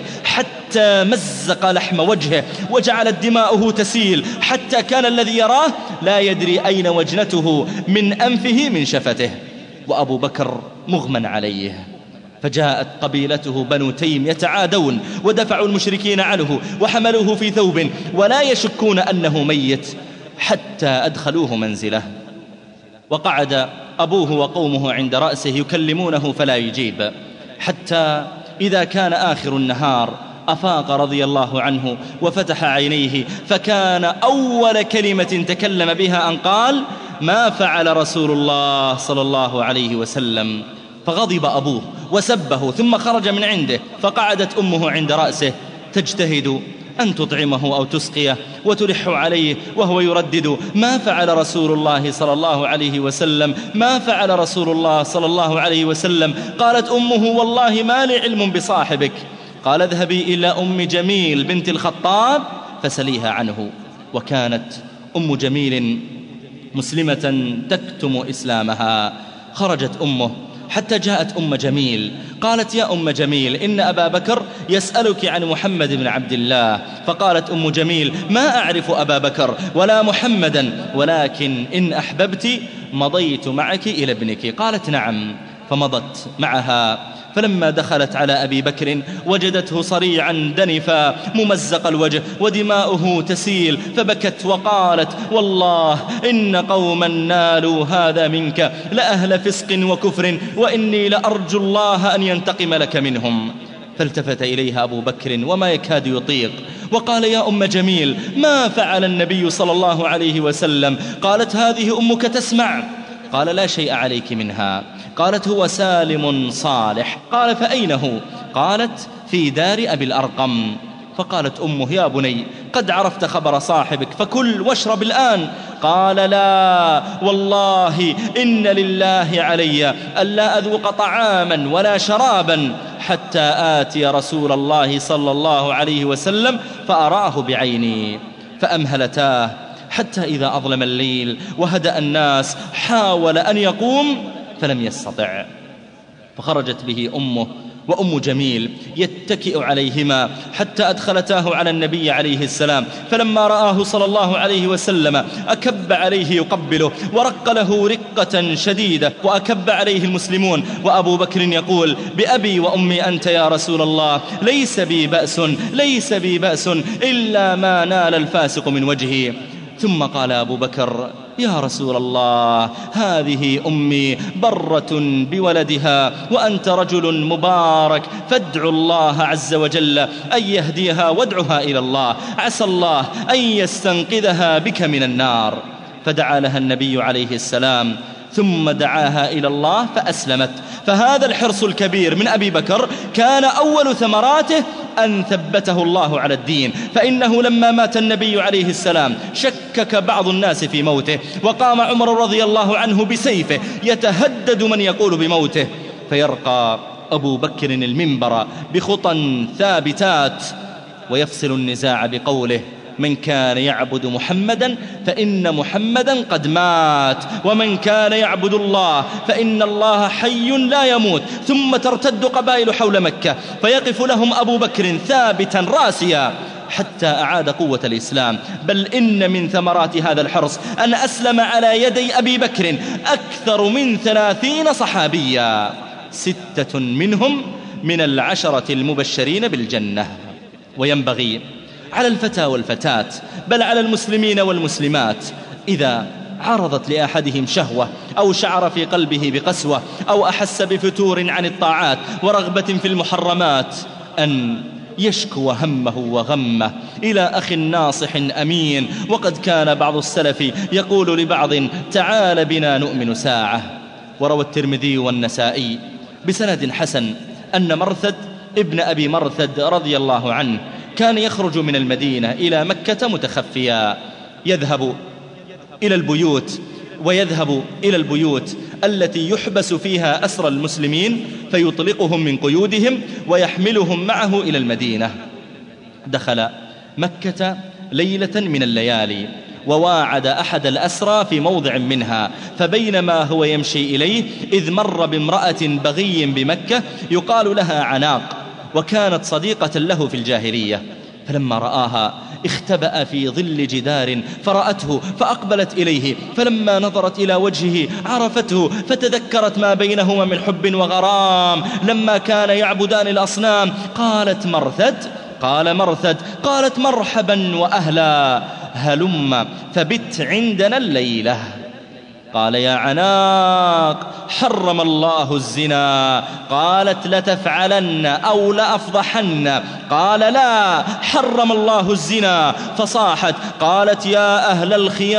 حتى مزق لحم وجهه، وجعلت دماؤه تسيل حتى كان الذي يراه لا يدري أين وجنته من أنفه من شفته، وأبو بكر مغمى عليه. فجاءت قبيلته بنو تيم يتعادون ودفعوا المشركين عنه وحملوه في ثوب ولا يشكون أنه ميت حتى أدخلوه منزله. وقعد أبوه وقومه عند رأسه يكلمونه فلا يجيب، حتى إذا كان آخر النهار أفاق رضي الله عنه وفتح عينيه، فكان أول كلمة تكلم بها أن قال: ما فعل رسول الله صلى الله عليه وسلم. فغضب أبوه وسبه ثم خرج من عنده، فقعدت أمه عند رأسه تجتهد أن تطعمه أو تسقيه وتلح عليه وهو يردد: ما فعل رسول الله صلى الله عليه وسلم، ما فعل رسول الله صلى الله عليه وسلم. قالت أمه: والله ما لي علم بصاحبك. قال: اذهبي إلى أم جميل بنت الخطاب فسليها عنه. وكانت أم جميل مسلمة تكتم إسلامها. خرجت أمه حتى جاءت أم جميل، قالت: يا أم جميل، إن أبا بكر يسألك عن محمد بن عبد الله. فقالت أم جميل: ما أعرف أبا بكر ولا محمدا، ولكن إن أحببت مضيت معك إلى ابنك. قالت: نعم. فمضت معها، فلما دخلت على أبي بكر وجدته صريعا دنفا ممزق الوجه ودماؤه تسيل، فبكت وقالت: والله إن قوما نالوا هذا منك لأهل فسق وكفر، وإني لأرجو الله أن ينتقم لك منهم. فالتفت إليها أبو بكر وما يكاد يطيق وقال: يا أم جميل، ما فعل النبي صلى الله عليه وسلم؟ قالت: هذه أمك تسمع. قال: لا شيء عليك منها. قالت: هو سالم صالح. قال: فأين هو؟ قالت: في دار أبي الأرقم. فقالت أمه: يا بني، قد عرفت خبر صاحبك فكل واشرب الآن. قال: لا والله إن لله علي ألا أذوق طعاما ولا شرابا حتى آتي رسول الله صلى الله عليه وسلم فأراه بعيني. فأمهلتاه حتى إذا أظلم الليل وهدأ الناس حاول أن يقوم فلم يستطع، فخرجت به أمه وأم جميل يتكئ عليهما حتى أدخلتاه على النبي عليه السلام. فلما رآه صلى الله عليه وسلم أكب عليه يقبله ورق له رقة شديدة، وأكب عليه المسلمون، وأبو بكر يقول: بأبي وأمي أنت يا رسول الله، ليس بي بأس، ليس بي بأس إلا ما نال الفاسق من وجهي. ثم قال أبو بكر: يا رسول الله، هذه أمي برة بولدها وأنت رجل مبارك، فادعوا الله عز وجل أن يهديها وادعها إلى الله، عسى الله أن يستنقذها بك من النار. فدعا لها النبي عليه السلام ثم دعاها إلى الله فأسلمت. فهذا الحرص الكبير من أبي بكر كان أول ثمراته أن ثبته الله على الدين. فإنه لما مات النبي عليه السلام شكك بعض الناس في موته، وقام عمر رضي الله عنه بسيفه يتهدد من يقول بموته، فيرقى أبو بكر المنبر بخطى ثابتات ويفصل النزاع بقوله: من كان يعبد محمدا فإن محمدا قد مات، ومن كان يعبد الله فإن الله حي لا يموت. ثم ترتد قبائل حول مكة فيقف لهم أبو بكر ثابتا راسيا حتى أعاد قوة الإسلام. بل إن من ثمرات هذا الحرص أن أسلم على يدي أبي بكر أكثر من ثلاثين صحابيا، ستة منهم من العشرة المبشرين بالجنة. وينبغي على الفتى والفتاة، بل على المسلمين والمسلمات، إذا عرضت لأحدهم شهوة أو شعر في قلبه بقسوة أو أحس بفتور عن الطاعات ورغبة في المحرمات، أن يشكو همه وغمه إلى أخ ناصح أمين. وقد كان بعض السلف يقول لبعض: تعال بنا نؤمن ساعة. وروى الترمذي والنسائي بسند حسن أن مرثد ابن أبي مرثد رضي الله عنه كان يخرج من المدينة إلى مكة متخفيا، يذهب إلى البيوت ويذهب إلى البيوت التي يحبس فيها أسرى المسلمين فيطلقهم من قيودهم ويحملهم معه إلى المدينة. دخل مكة ليلة من الليالي وواعد أحد الأسرى في موضع منها، فبينما هو يمشي إليه إذ مر بامرأة بغي بمكة يقال لها عناق، وكانت صديقة له في الجاهلية. فلما رآها اختبأ في ظل جدار فرأته فأقبلت إليه، فلما نظرت إلى وجهه عرفته فتذكرت ما بينهما من حب وغرام لما كان يعبدان الأصنام. قالت مرثد قال مرثد قالت مرحبا وأهلا، هلم فبت عندنا الليلة. قال يا عناق حرم الله الزنا. قالت لتفعلن أو لأفضحن. قال لا حرم الله الزنا. فصاحت قالت يا أهل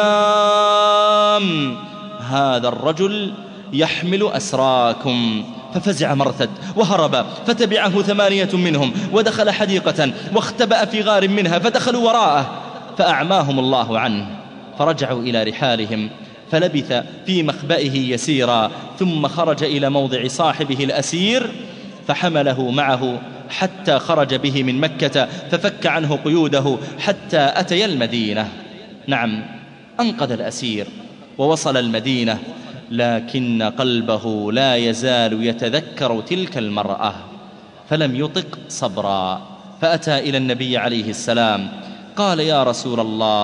الخيام هذا الرجل يحمل أسراكم. ففزع مرثد وهرب، فتبعه ثمانية منهم ودخل حديقة واختبأ في غار منها، فدخلوا وراءه فأعماهم الله عنه، فرجعوا إلى رحالهم، فلبث في مخبئه يسيرا، ثم خرج إلى موضع صاحبه الأسير فحمله معه حتى خرج به من مكة، ففك عنه قيوده حتى أتي المدينة. نعم، أنقذ الأسير ووصل المدينة، لكن قلبه لا يزال يتذكر تلك المرأة، فلم يطق صبرا، فأتى إلى النبي عليه السلام قال يا رسول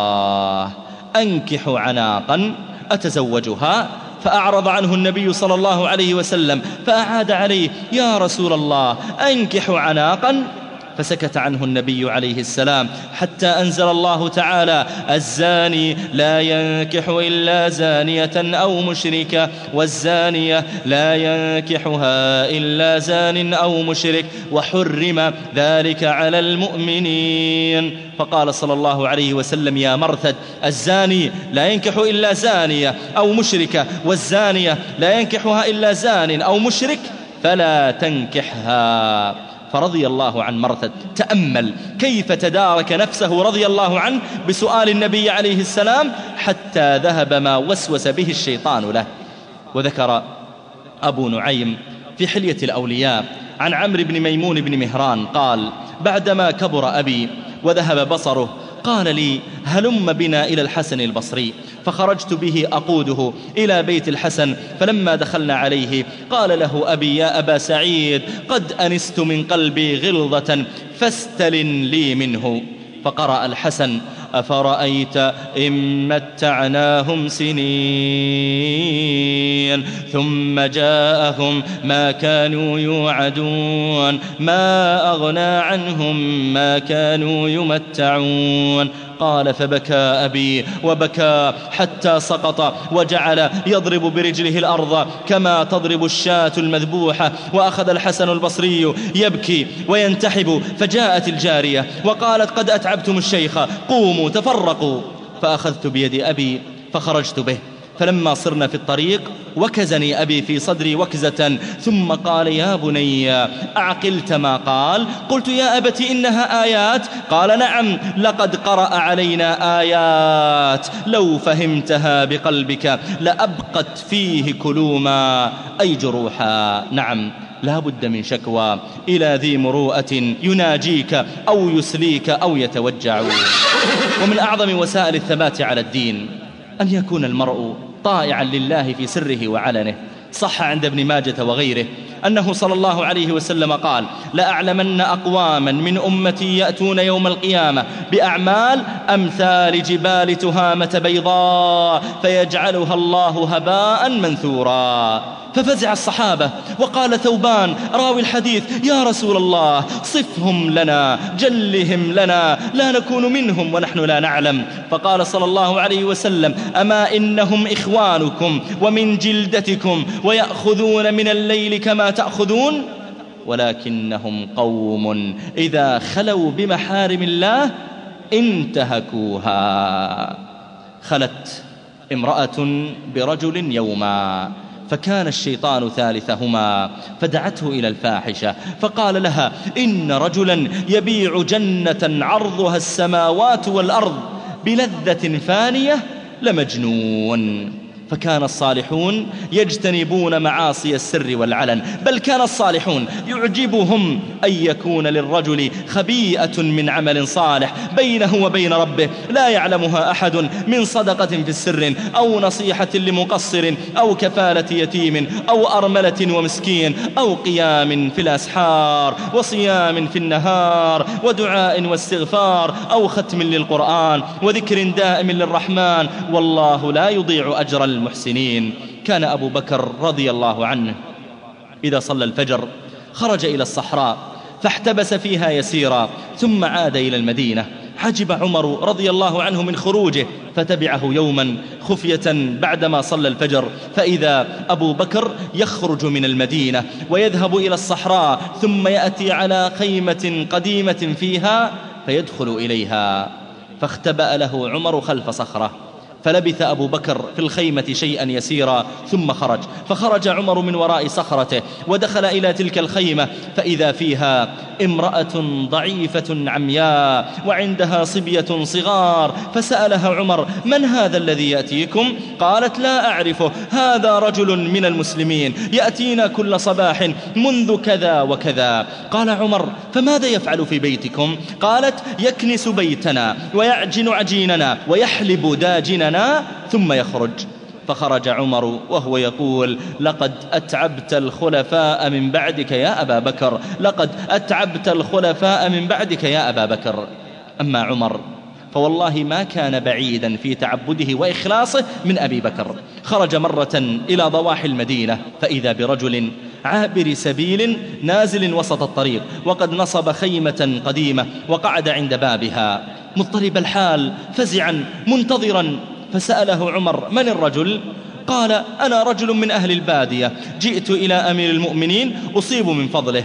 الله أنكح عناقا أتزوجها؟ فأعرض عنه النبي صلى الله عليه وسلم، فأعاد عليه يا رسول الله أنكح عناقا؟ فسكت عنه النبي عليه السلام حتى أنزل الله تعالى الزاني لا ينكح إلا زانية أو مشركة، والزانية لا ينكحها إلا زان أو مشرك، وحرم ذلك على المؤمنين. فقال صلى الله عليه وسلم يا مرثد الزاني لا ينكح إلا زانية أو مشركة، والزانية لا ينكحها إلا زان أو مشرك، فلا تنكحها. فرضي الله عن مرثد. تأمل كيف تدارك نفسه رضي الله عنه بسؤال النبي عليه السلام حتى ذهب ما وسوس به الشيطان له. وذكر أبو نعيم في حلية الأولياء عن عمرو بن ميمون بن مهران قال بعدما كبر أبي وذهب بصره قال لي هلم بنا إلى الحسن البصري، فخرجت به أقوده إلى بيت الحسن، فلما دخلنا عليه قال له أبي يا أبا سعيد قد أنست من قلبي غلظة فاستلن لي منه. فقرأ الحسن أفرأيت إن متعناهم سنين ثم جاءهم ما كانوا يوعدون ما أغنى عنهم ما كانوا يمتعون. قال فبكى أبي وبكى حتى سقط، وجعل يضرب برجله الأرض كما تضرب الشاة المذبوحة. وأخذ الحسن البصري يبكي وينتحب، فجاءت الجارية وقالت قد أتعبتم الشيخ قوموا تفرقوا. فأخذت بيد أبي فخرجت به، فلما صرنا في الطريق وكزني أبي في صدري وكزة، ثم قال يا بني أعقلت ما قال؟ قلت يا أبت إنها آيات. قال نعم لقد قرأ علينا آيات لو فهمتها بقلبك لأبقت فيه كلوما أي جروحا. نعم لا بد من شكوى إلى ذي مروءة يناجيك أو يسليك أو يتوجع. ومن أعظم وسائل الثبات على الدين أن يكون المرء طائعا لله في سره وعلنه. صح عند ابن ماجة وغيره أنه صلى الله عليه وسلم قال لأعلمن أقواما من أمتي يأتون يوم القيامة بأعمال أمثال جبال تهامة بيضاء فيجعلها الله هباء منثورا. ففزع الصحابة وقال ثوبان راوي الحديث يا رسول الله صفهم لنا جلهم لنا لا نكون منهم ونحن لا نعلم. فقال صلى الله عليه وسلم أما إنهم إخوانكم ومن جلدتكم ويأخذون من الليل كما تأخذون، ولكنهم قوم إذا خلوا بمحارم الله انتهكوها. خلت امرأة برجل يوما فكان الشيطان ثالثهما، فدعته إلى الفاحشة فقال لها إن رجلا يبيع جنة عرضها السماوات والأرض بلذة فانية لمجنون. فكان الصالحون يجتنبون معاصي السر والعلن، بل كان الصالحون يعجبهم أن يكون للرجل خبيئة من عمل صالح بينه وبين ربه لا يعلمها أحد، من صدقة في السر أو نصيحة لمقصر أو كفالة يتيم أو أرملة ومسكين أو قيام في الأسحار وصيام في النهار ودعاء واستغفار أو ختم للقرآن وذكر دائم للرحمن، والله لا يضيع أجر المحسنين. كان أبو بكر رضي الله عنه إذا صلى الفجر خرج إلى الصحراء فاحتبس فيها يسيرا ثم عاد إلى المدينة. عجب عمر رضي الله عنه من خروجه فتبعه يوما خفية بعدما صلى الفجر، فإذا أبو بكر يخرج من المدينة ويذهب إلى الصحراء ثم يأتي على خيمة قديمة فيها فيدخل إليها، فاختبأ له عمر خلف صخرة، فلبث أبو بكر في الخيمة شيئا يسيرا ثم خرج، فخرج عمر من وراء صخرته ودخل إلى تلك الخيمة فإذا فيها امرأة ضعيفة عمياء وعندها صبية صغار، فسألها عمر: من هذا الذي يأتيكم؟ قالت: لا أعرفه، هذا رجل من المسلمين يأتينا كل صباح منذ كذا وكذا. قال عمر: فماذا يفعل في بيتكم؟ قالت: يكنس بيتنا ويعجن عجيننا ويحلب داجننا ثم يخرج. فخرج عمر وهو يقول: لقد أتعبت الخلفاء من بعدك يا أبا بكر، لقد أتعبت الخلفاء من بعدك يا أبا بكر. أما عمر فوالله ما كان بعيدا في تعبده وإخلاصه من أبي بكر. خرج مرة إلى ضواحي المدينة فإذا برجل عابر سبيل نازل وسط الطريق وقد نصب خيمة قديمة وقعد عند بابها مضطرب الحال فزعا منتظرا، فسأله عمر: من الرجل؟ قال: أنا رجل من أهل البادية، جئت إلى أمير المؤمنين أصيب من فضله.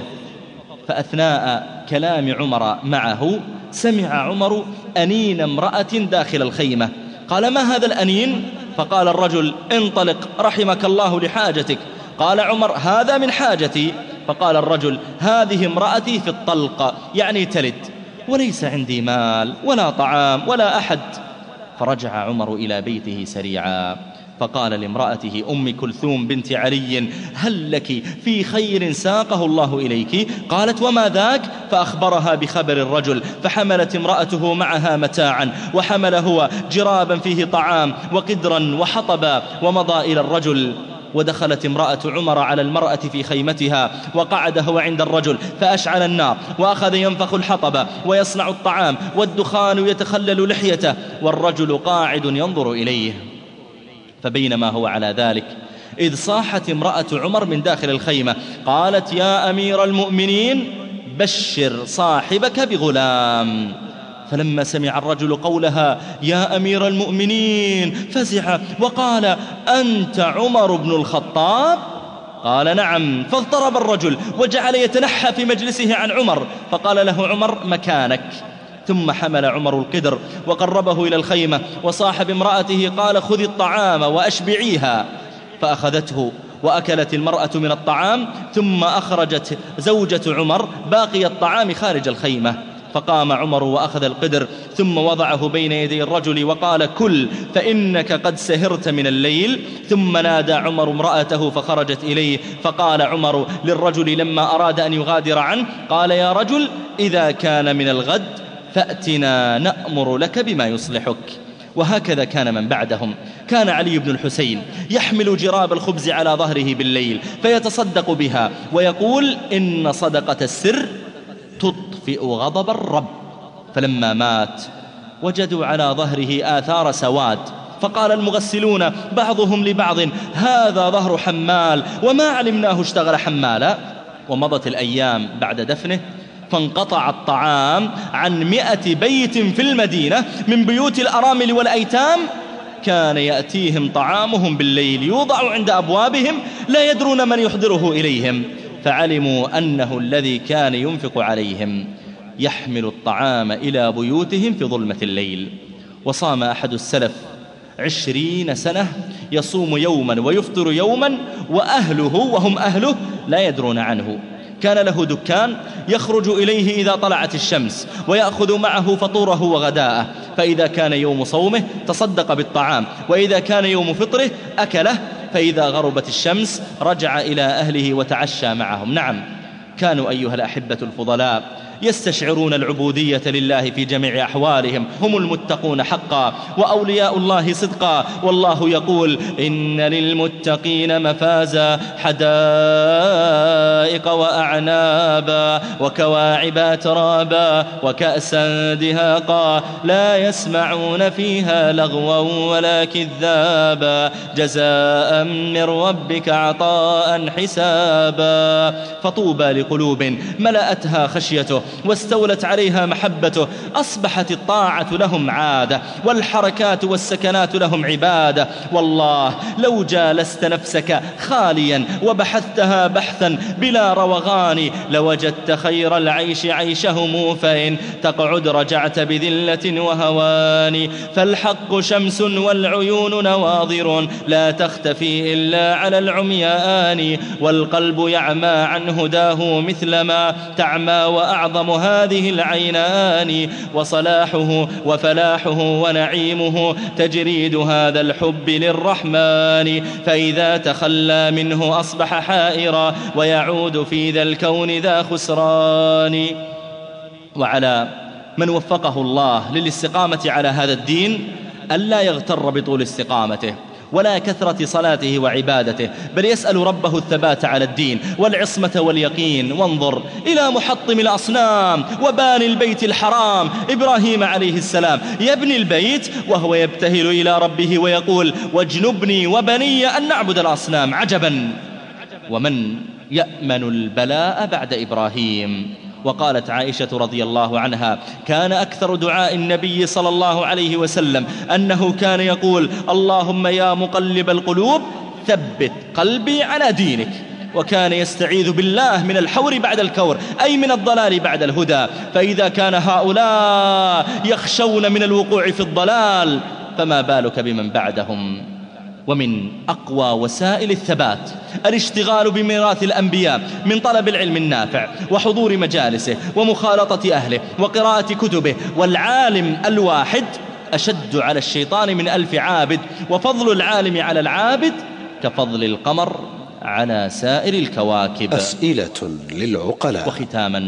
فأثناء كلام عمر معه سمع عمر أنين امرأة داخل الخيمة. قال: ما هذا الأنين؟ فقال الرجل: انطلق رحمك الله لحاجتك. قال عمر: هذا من حاجتي. فقال الرجل: هذه امرأتي في الطلق، يعني تلد، وليس عندي مال ولا طعام ولا أحد. فرجع عمر إلى بيته سريعا فقال لامرأته أم كلثوم بنت علي: هل لك في خير ساقه الله إليك؟ قالت: وما ذاك؟ فأخبرها بخبر الرجل، فحملت امرأته معها متاعا وحمل هو جرابا فيه طعام وقدرا وحطبا ومضى إلى الرجل. ودخلت امرأة عمر على المرأة في خيمتها وقعد هو عند الرجل فأشعل النار وأخذ ينفخ الحطب ويصنع الطعام والدخان يتخلل لحيته والرجل قاعد ينظر إليه. فبينما هو على ذلك إذ صاحت امرأة عمر من داخل الخيمة قالت: يا أمير المؤمنين بشر صاحبك بغلام. فلما سمع الرجل قولها يا أمير المؤمنين فزع وقال: أنت عمر بن الخطاب؟ قال: نعم. فاضطرب الرجل وجعل يتنحى في مجلسه عن عمر، فقال له عمر: مكانك. ثم حمل عمر القدر وقربه إلى الخيمة وصاحب امرأته قال: خذي الطعام وأشبعيها. فأخذته وأكلت المرأة من الطعام، ثم أخرجت زوجة عمر باقي الطعام خارج الخيمة. فقام عمر وأخذ القدر ثم وضعه بين يدي الرجل وقال: كل فإنك قد سهرت من الليل. ثم نادى عمر امرأته فخرجت إليه. فقال عمر للرجل لما أراد أن يغادر عنه قال: يا رجل إذا كان من الغد فأتنا نأمر لك بما يصلحك. وهكذا كان من بعدهم. كان علي بن الحسين يحمل جراب الخبز على ظهره بالليل فيتصدق بها ويقول: إن صدقة السر تطفئ غضب الرب. فلما مات وجدوا على ظهره آثار سواد، فقال المغسلون بعضهم لبعض: هذا ظهر حمال وما علمناه اشتغل حمالا. ومضت الأيام بعد دفنه فانقطع الطعام عن مئة بيت في المدينة من بيوت الأرامل والأيتام، كان يأتيهم طعامهم بالليل يوضع عند أبوابهم لا يدرون من يحضره إليهم، فعلموا أنه الذي كان ينفق عليهم يحمل الطعام إلى بيوتهم في ظلمة الليل. وصام أحد السلف عشرين سنة يصوم يوما ويفطر يوما وأهله وهم أهله لا يدرون عنه. كان له دكان يخرج إليه إذا طلعت الشمس ويأخذ معه فطوره وغداءه، فإذا كان يوم صومه تصدق بالطعام، وإذا كان يوم فطره أكله، فإذا غربت الشمس رجع إلى أهله وتعشى معهم. نعم، كانوا أيها الأحبة الفضلاء يستشعرون العبودية لله في جميع أحوالهم، هم المتقون حقا وأولياء الله صدقا. والله يقول: إن للمتقين مفازا، حدائق وأعنابا وكواعب أترابا وكأسا دهاقا لا يسمعون فيها لغوا ولا كذابا، جزاء من ربك عطاء حسابا. فطوبى لقلوب ملأتها خشيته واستولت عليها محبته، أصبحت الطاعة لهم عادة والحركات والسكنات لهم عبادة. والله لو جالست نفسك خاليا وبحثتها بحثا بلا روغان لوجدت خير العيش عيشهم، فإن تقعد رجعت بذلة وهوان. فالحق شمس والعيون نواظر لا تختفي إلا على العميان، والقلب يعمى عن هداه مثلما تعمى وأعظم هذه العينان، وصلاحه وفلاحه ونعيمه تجريد هذا الحب للرحمن، فإذا تخلى منه أصبح حائرا ويعود في ذا الكون ذا خسران. وعلى من وفقه الله للاستقامة على هذا الدين ألا يغتر بطول استقامته ولا كثرة صلاته وعبادته، بل يسأل ربه الثبات على الدين والعصمة واليقين. وانظر إلى محطم الأصنام وباني البيت الحرام إبراهيم عليه السلام، يبني البيت وهو يبتهل إلى ربه ويقول: واجنبني وبني أن نعبد الأصنام. عجبا، ومن يأمن البلاء بعد إبراهيم؟ وقالت عائشة رضي الله عنها: كان أكثر دعاء النبي صلى الله عليه وسلم أنه كان يقول: اللهم يا مقلب القلوب ثبت قلبي على دينك. وكان يستعيذ بالله من الحور بعد الكور، أي من الضلال بعد الهدى. فإذا كان هؤلاء يخشون من الوقوع في الضلال فما بالك بمن بعدهم؟ ومن أقوى وسائل الثبات الاشتغال بميراث الأنبياء من طلب العلم النافع وحضور مجالسه ومخالطة أهله وقراءة كتبه. والعالم الواحد أشد على الشيطان من ألف عابد، وفضل العالم على العابد كفضل القمر على سائر الكواكب. أسئلة للعقلاء. وختاما،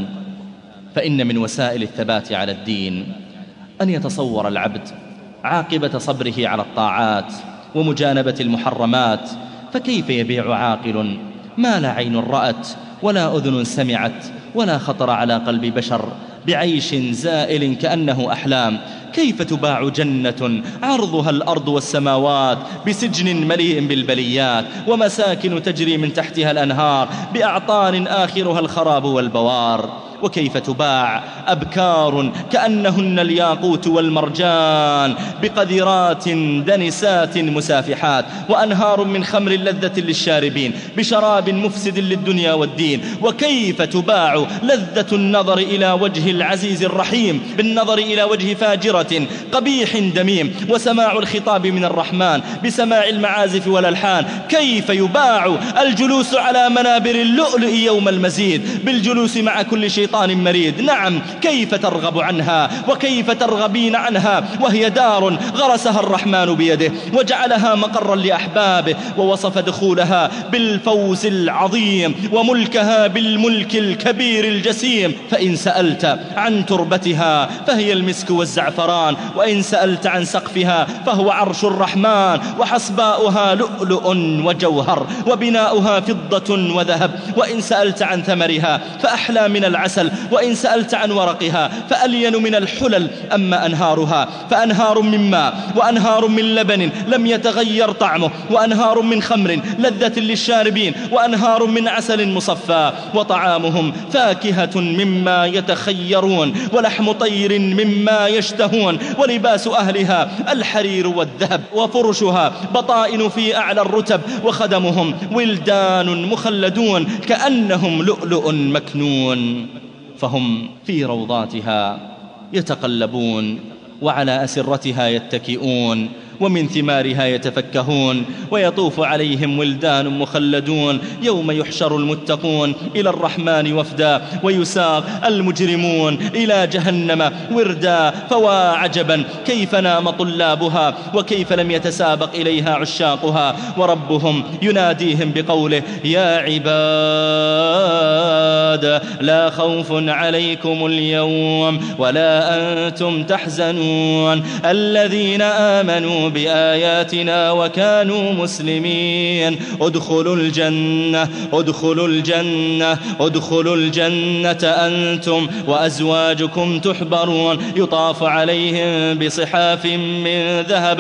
فإن من وسائل الثبات على الدين أن يتصور العبد عاقبة صبره على الطاعات ومجانبة المحرمات. فكيف يبيع عاقل ما لا عين رأت ولا أذن سمعت ولا خطر على قلب بشر بعيش زائل كأنه أحلام؟ كيف تباع جنة عرضها الأرض والسماوات بسجن مليء بالبليات ومساكن تجري من تحتها الأنهار بأعطان آخرها الخراب والبوار؟ وكيف تباع أبكار كأنهن الياقوت والمرجان بقذرات دنسات مسافحات، وأنهار من خمر لذة للشاربين بشراب مفسد للدنيا والدين؟ وكيف تباع لذة النظر إلى وجه العزيز الرحيم بالنظر إلى وجه فاجرة قبيح دميم، وسماع الخطاب من الرحمن بسماع المعازف والألحان؟ كيف يباع الجلوس على منابر اللؤلؤ يوم المزيد بالجلوس مع كل شيطان مريد؟ نعم، كيف ترغب عنها وكيف ترغبين عنها وهي دار غرسها الرحمن بيده وجعلها مقرا لأحبابه، ووصف دخولها بالفوز العظيم وملكها بالملك الكبير الجسيم. فإن سألت عن تربتها فهي المسك والزعفران، وإن سألت عن سقفها فهو عرش الرحمن، وحصباؤها لؤلؤ وجوهر وبناؤها فضة وذهب. وإن سألت عن ثمرها فأحلى من العسل، وإن سألت عن ورقها فألين من الحلل. أما أنهارها فأنهار من ماء وأنهار من لبن لم يتغير طعمه، وأنهار من خمر لذة للشاربين، وأنهار من عسل مصفى. وطعامهم فاكهة مما يتخيرون ولحم طير مما يشتهون، ولباس أهلها الحرير والذهب، وفرشها بطائن في أعلى الرتب، وخدمهم ولدان مخلدون كأنهم لؤلؤ مكنون. فهم في روضاتها يتقلبون وعلى أسرتها يتكئون، ومن ثمارها يتفكهون ويطوف عليهم ولدان مخلدون يوم يحشر المتقون إلى الرحمن وفدا ويساق المجرمون إلى جهنم وردا. فوا عجبا كيف نام طلابها وكيف لم يتسابق إليها عشاقها، وربهم يناديهم بقوله يا عباد لا خوف عليكم اليوم ولا أنتم تحزنون الذين آمنوا بآياتنا وكانوا مسلمين ادخلوا الجنة ادخلوا الجنة ادخلوا الجنة أنتم وأزواجكم تحبرون يطاف عليهم بصحاف من ذهب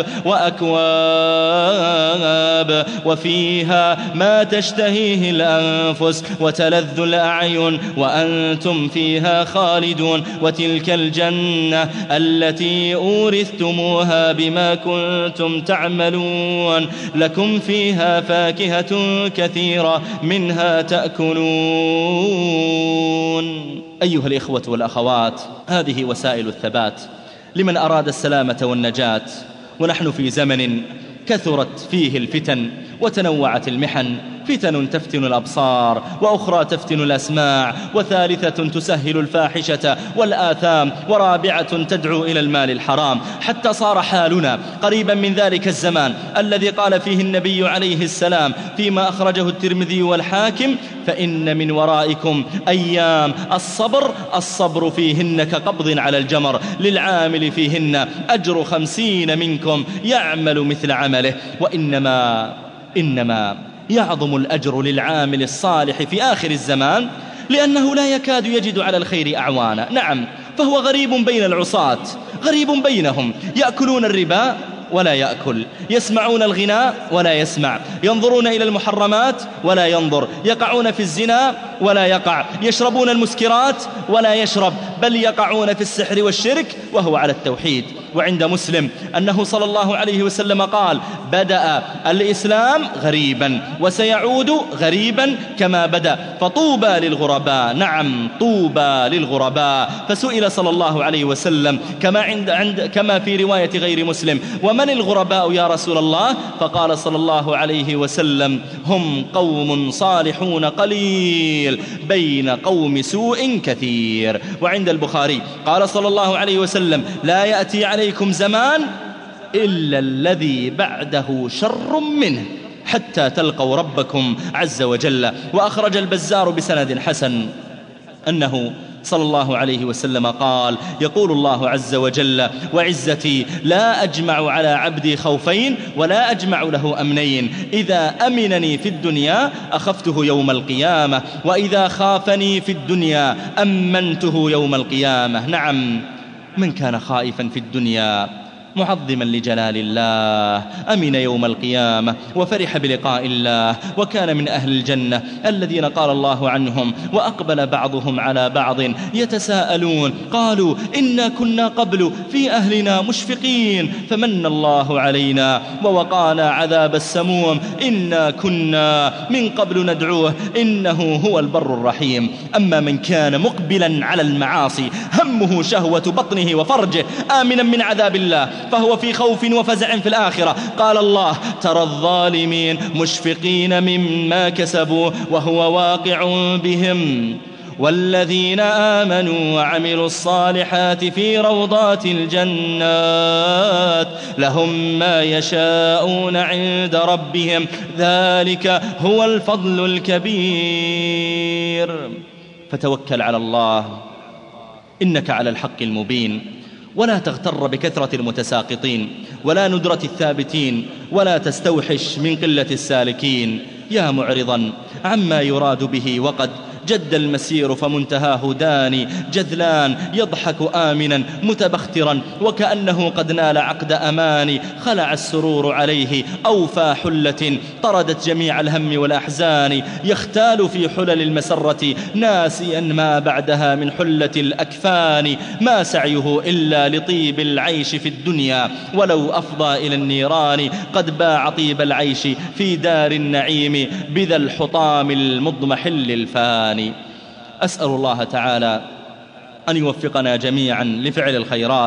وأكواب وفيها ما تشتهيه الأنفس وتلذ الأعين وأنتم فيها خالدون وتلك الجنة التي أورثتموها بما كنتم تعملون لكم فيها فاكهة كثيرة منها تأكلون. أيها الإخوة والأخوات، هذه وسائل الثبات لمن أراد السلامة والنجاة. ونحن في زمن كثرت فيه الفتن وتنوعت المحن، فتن تفتن الأبصار وأخرى تفتن الأسماع وثالثة تسهل الفاحشة والآثام ورابعة تدعو إلى المال الحرام، حتى صار حالنا قريبا من ذلك الزمان الذي قال فيه النبي عليه السلام فيما أخرجه الترمذي والحاكم فإن من ورائكم أيام الصبر الصبر فيهن كقبض على الجمر للعامل فيهن أجر خمسين منكم يعمل مثل عمله. وإنما إنما يعظم الأجر للعامل الصالح في آخر الزمان لأنه لا يكاد يجد على الخير أعوانا. نعم، فهو غريب بين العصاة، غريب بينهم، يأكلون الربا ولا يأكل، يسمعون الغناء ولا يسمع، ينظرون إلى المحرمات ولا ينظر، يقعون في الزنا ولا يقع، يشربون المسكرات ولا يشرب، بل يقعون في السحر والشرك وهو على التوحيد. وعند مسلم أنه صلى الله عليه وسلم قال بدأ الإسلام غريبا وسيعود غريبا كما بدأ فطوبى للغرباء. نعم، طوبى للغرباء. فسئل صلى الله عليه وسلم كما, عند عند كما في رواية غير مسلم ومن الغرباء يا رسول الله؟ فقال صلى الله عليه وسلم هم قوم صالحون قليل بين قوم سوء كثير. وعند البخاري قال صلى الله عليه وسلم لا يأتي عليكم زمان إلا الذي بعده شر منه حتى تلقوا ربكم عز وجل. وأخرج البزار بسند حسن أنه صلى الله عليه وسلم قال يقول الله عز وجل وعزتي لا أجمع على عبدي خوفين ولا أجمع له أمنين، إذا أمنني في الدنيا أخفته يوم القيامة وإذا خافني في الدنيا أمنته يوم القيامة. نعم، من كان خائفا في الدنيا معظما لجلال الله أمن يوم القيامة وفرح بلقاء الله وكان من أهل الجنة الذين قال الله عنهم وأقبل بعضهم على بعض يتساءلون قالوا إنا كنا قبل في أهلنا مشفقين فمن الله علينا ووقانا عذاب السموم إنا كنا من قبل ندعوه إنه هو البر الرحيم. أما من كان مقبلا على المعاصي همه شهوة بطنه وفرجه آمنا من عذاب الله فهو في خوف وفزع في الآخرة. قال الله ترى الظالمين مشفقين مما كسبوا وهو واقع بهم والذين آمنوا وعملوا الصالحات في روضات الجنات لهم ما يشاءون عند ربهم ذلك هو الفضل الكبير. فتوكل على الله إنك على الحق المبين، ولا تغتر بكثرة المتساقطين ولا ندرة الثابتين ولا تستوحش من قلة السالكين. يا معرضا عما يراد به وقد جد المسير فمنتهاه داني جذلان يضحك آمنا متبخترا وكأنه قد نال عقد أماني خلع السرور عليه أوفى حلة طردت جميع الهم والأحزان يختال في حلل المسرة ناسيا ما بعدها من حلة الأكفان ما سعيه إلا لطيب العيش في الدنيا ولو أفضى إلى النيران قد باع طيب العيش في دار النعيم بذا الحطام المضمحل الفاني. أسأل الله تعالى أن يوفقنا جميعا لفعل الخيرات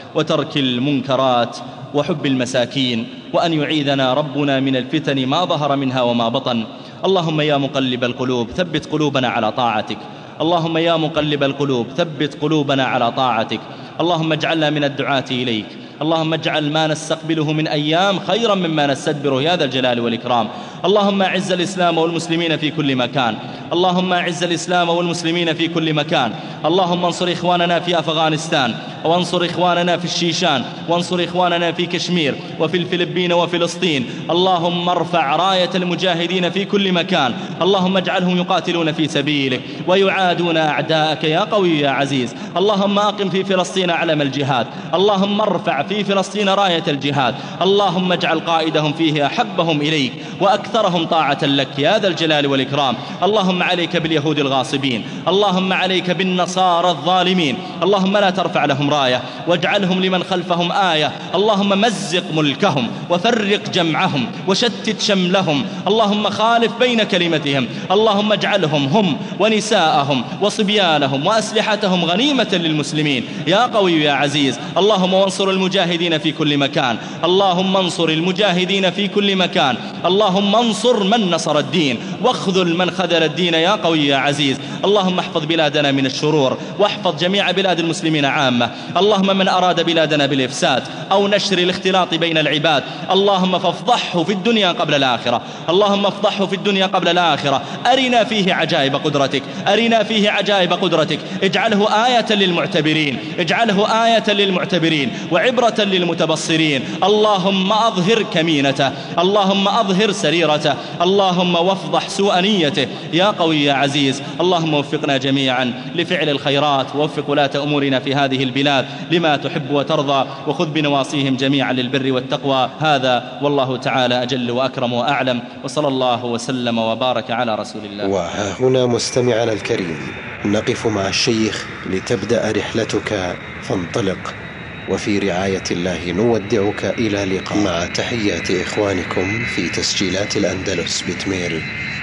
وترك المنكرات وحب المساكين، وأن يعيذنا ربنا من الفتن ما ظهر منها وما بطن. اللهم يا مقلب القلوب ثبت قلوبنا على طاعتك. اللهم يا مقلب القلوب ثبت قلوبنا على طاعتك. اللهم اجعلنا من الدعاة إليك. اللهم اجعل ما نستقبله من أيام خيرا مما نستدبره يا ذا الجلال والإكرام. اللهم أعز الإسلام والمسلمين في كل مكان. اللهم أعز الإسلام والمسلمين في كل مكان. اللهم انصر إخواننا في أفغانستان، وانصر إخواننا في الشيشان، وانصر إخواننا في كشمير وفي الفلبين وفلسطين. اللهم ارفع راية المجاهدين في كل مكان. اللهم اجعلهم يقاتلون في سبيلك ويعادون أعداءك يا قوي يا عزيز. اللهم أقم في فلسطين علم الجهاد. اللهم ارفع في فلسطين راية الجهاد. اللهم اجعل قائدهم فيه أحبهم إليك وأكثرهم طاعة لك يا ذا الجلال والإكرام. اللهم عليك باليهود الغاصبين. اللهم عليك بالنصارى الظالمين. اللهم لا ترفع لهم راية واجعلهم لمن خلفهم آية. اللهم مزق ملكهم وفرق جمعهم وشتت شملهم. اللهم خالف بين كلمتهم. اللهم اجعلهم هم ونساءهم وصبيانهم وأسلحتهم غنيمة للمسلمين يا قوي يا عزيز. اللهم وانصر المجاهدين في كل مكان. اللهم انصر المجاهدين في كل مكان. اللهم انصر من نصر الدين واخذل من خذل الدين يا قوي يا عزيز. اللهم احفظ بلادنا من الشرور واحفظ جميع بلاد المسلمين عامة. اللهم من أراد بلادنا بالإفساد أو نشر الاختلاط بين العباد اللهم فافضحه في الدنيا قبل الآخرة. اللهم افضحه في الدنيا قبل الآخرة. أرنا فيه عجائب قدرتك. أرنا فيه عجائب قدرتك. اجعله آية للمعتبرين. اجعله آية للمعتبرين وعبرة للمتبصرين. اللهم أظهر كمينته. اللهم أظهر سريرته. اللهم وافضح سوء نيته يا قوي يا عزيز. اللهم وفقنا جميعا لفعل الخيرات، ووفق ولاة أمورنا في هذه البلاد لما تحب وترضى، وخذ بنواصيهم جميعا للبر والتقوى. هذا والله تعالى أجل وأكرم وأعلم، وصلى الله وسلم وبارك على رسول الله. وها هنا مستمعنا الكريم نقف مع الشيخ لتبدأ رحلتك فانطلق، وفي رعاية الله نودعك إلى لقاء، مع تحيات إخوانكم في تسجيلات الأندلس بتمير.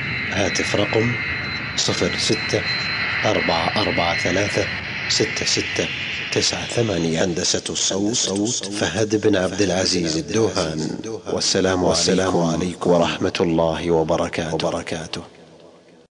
هاتف رقم صفر ستة أربعة أربعة ثلاثة ستة ستة تسعة ثمانية. هندسة الصوت فهد بن عبد العزيز الدوهان. والسلام عليكم ورحمة الله وبركاته.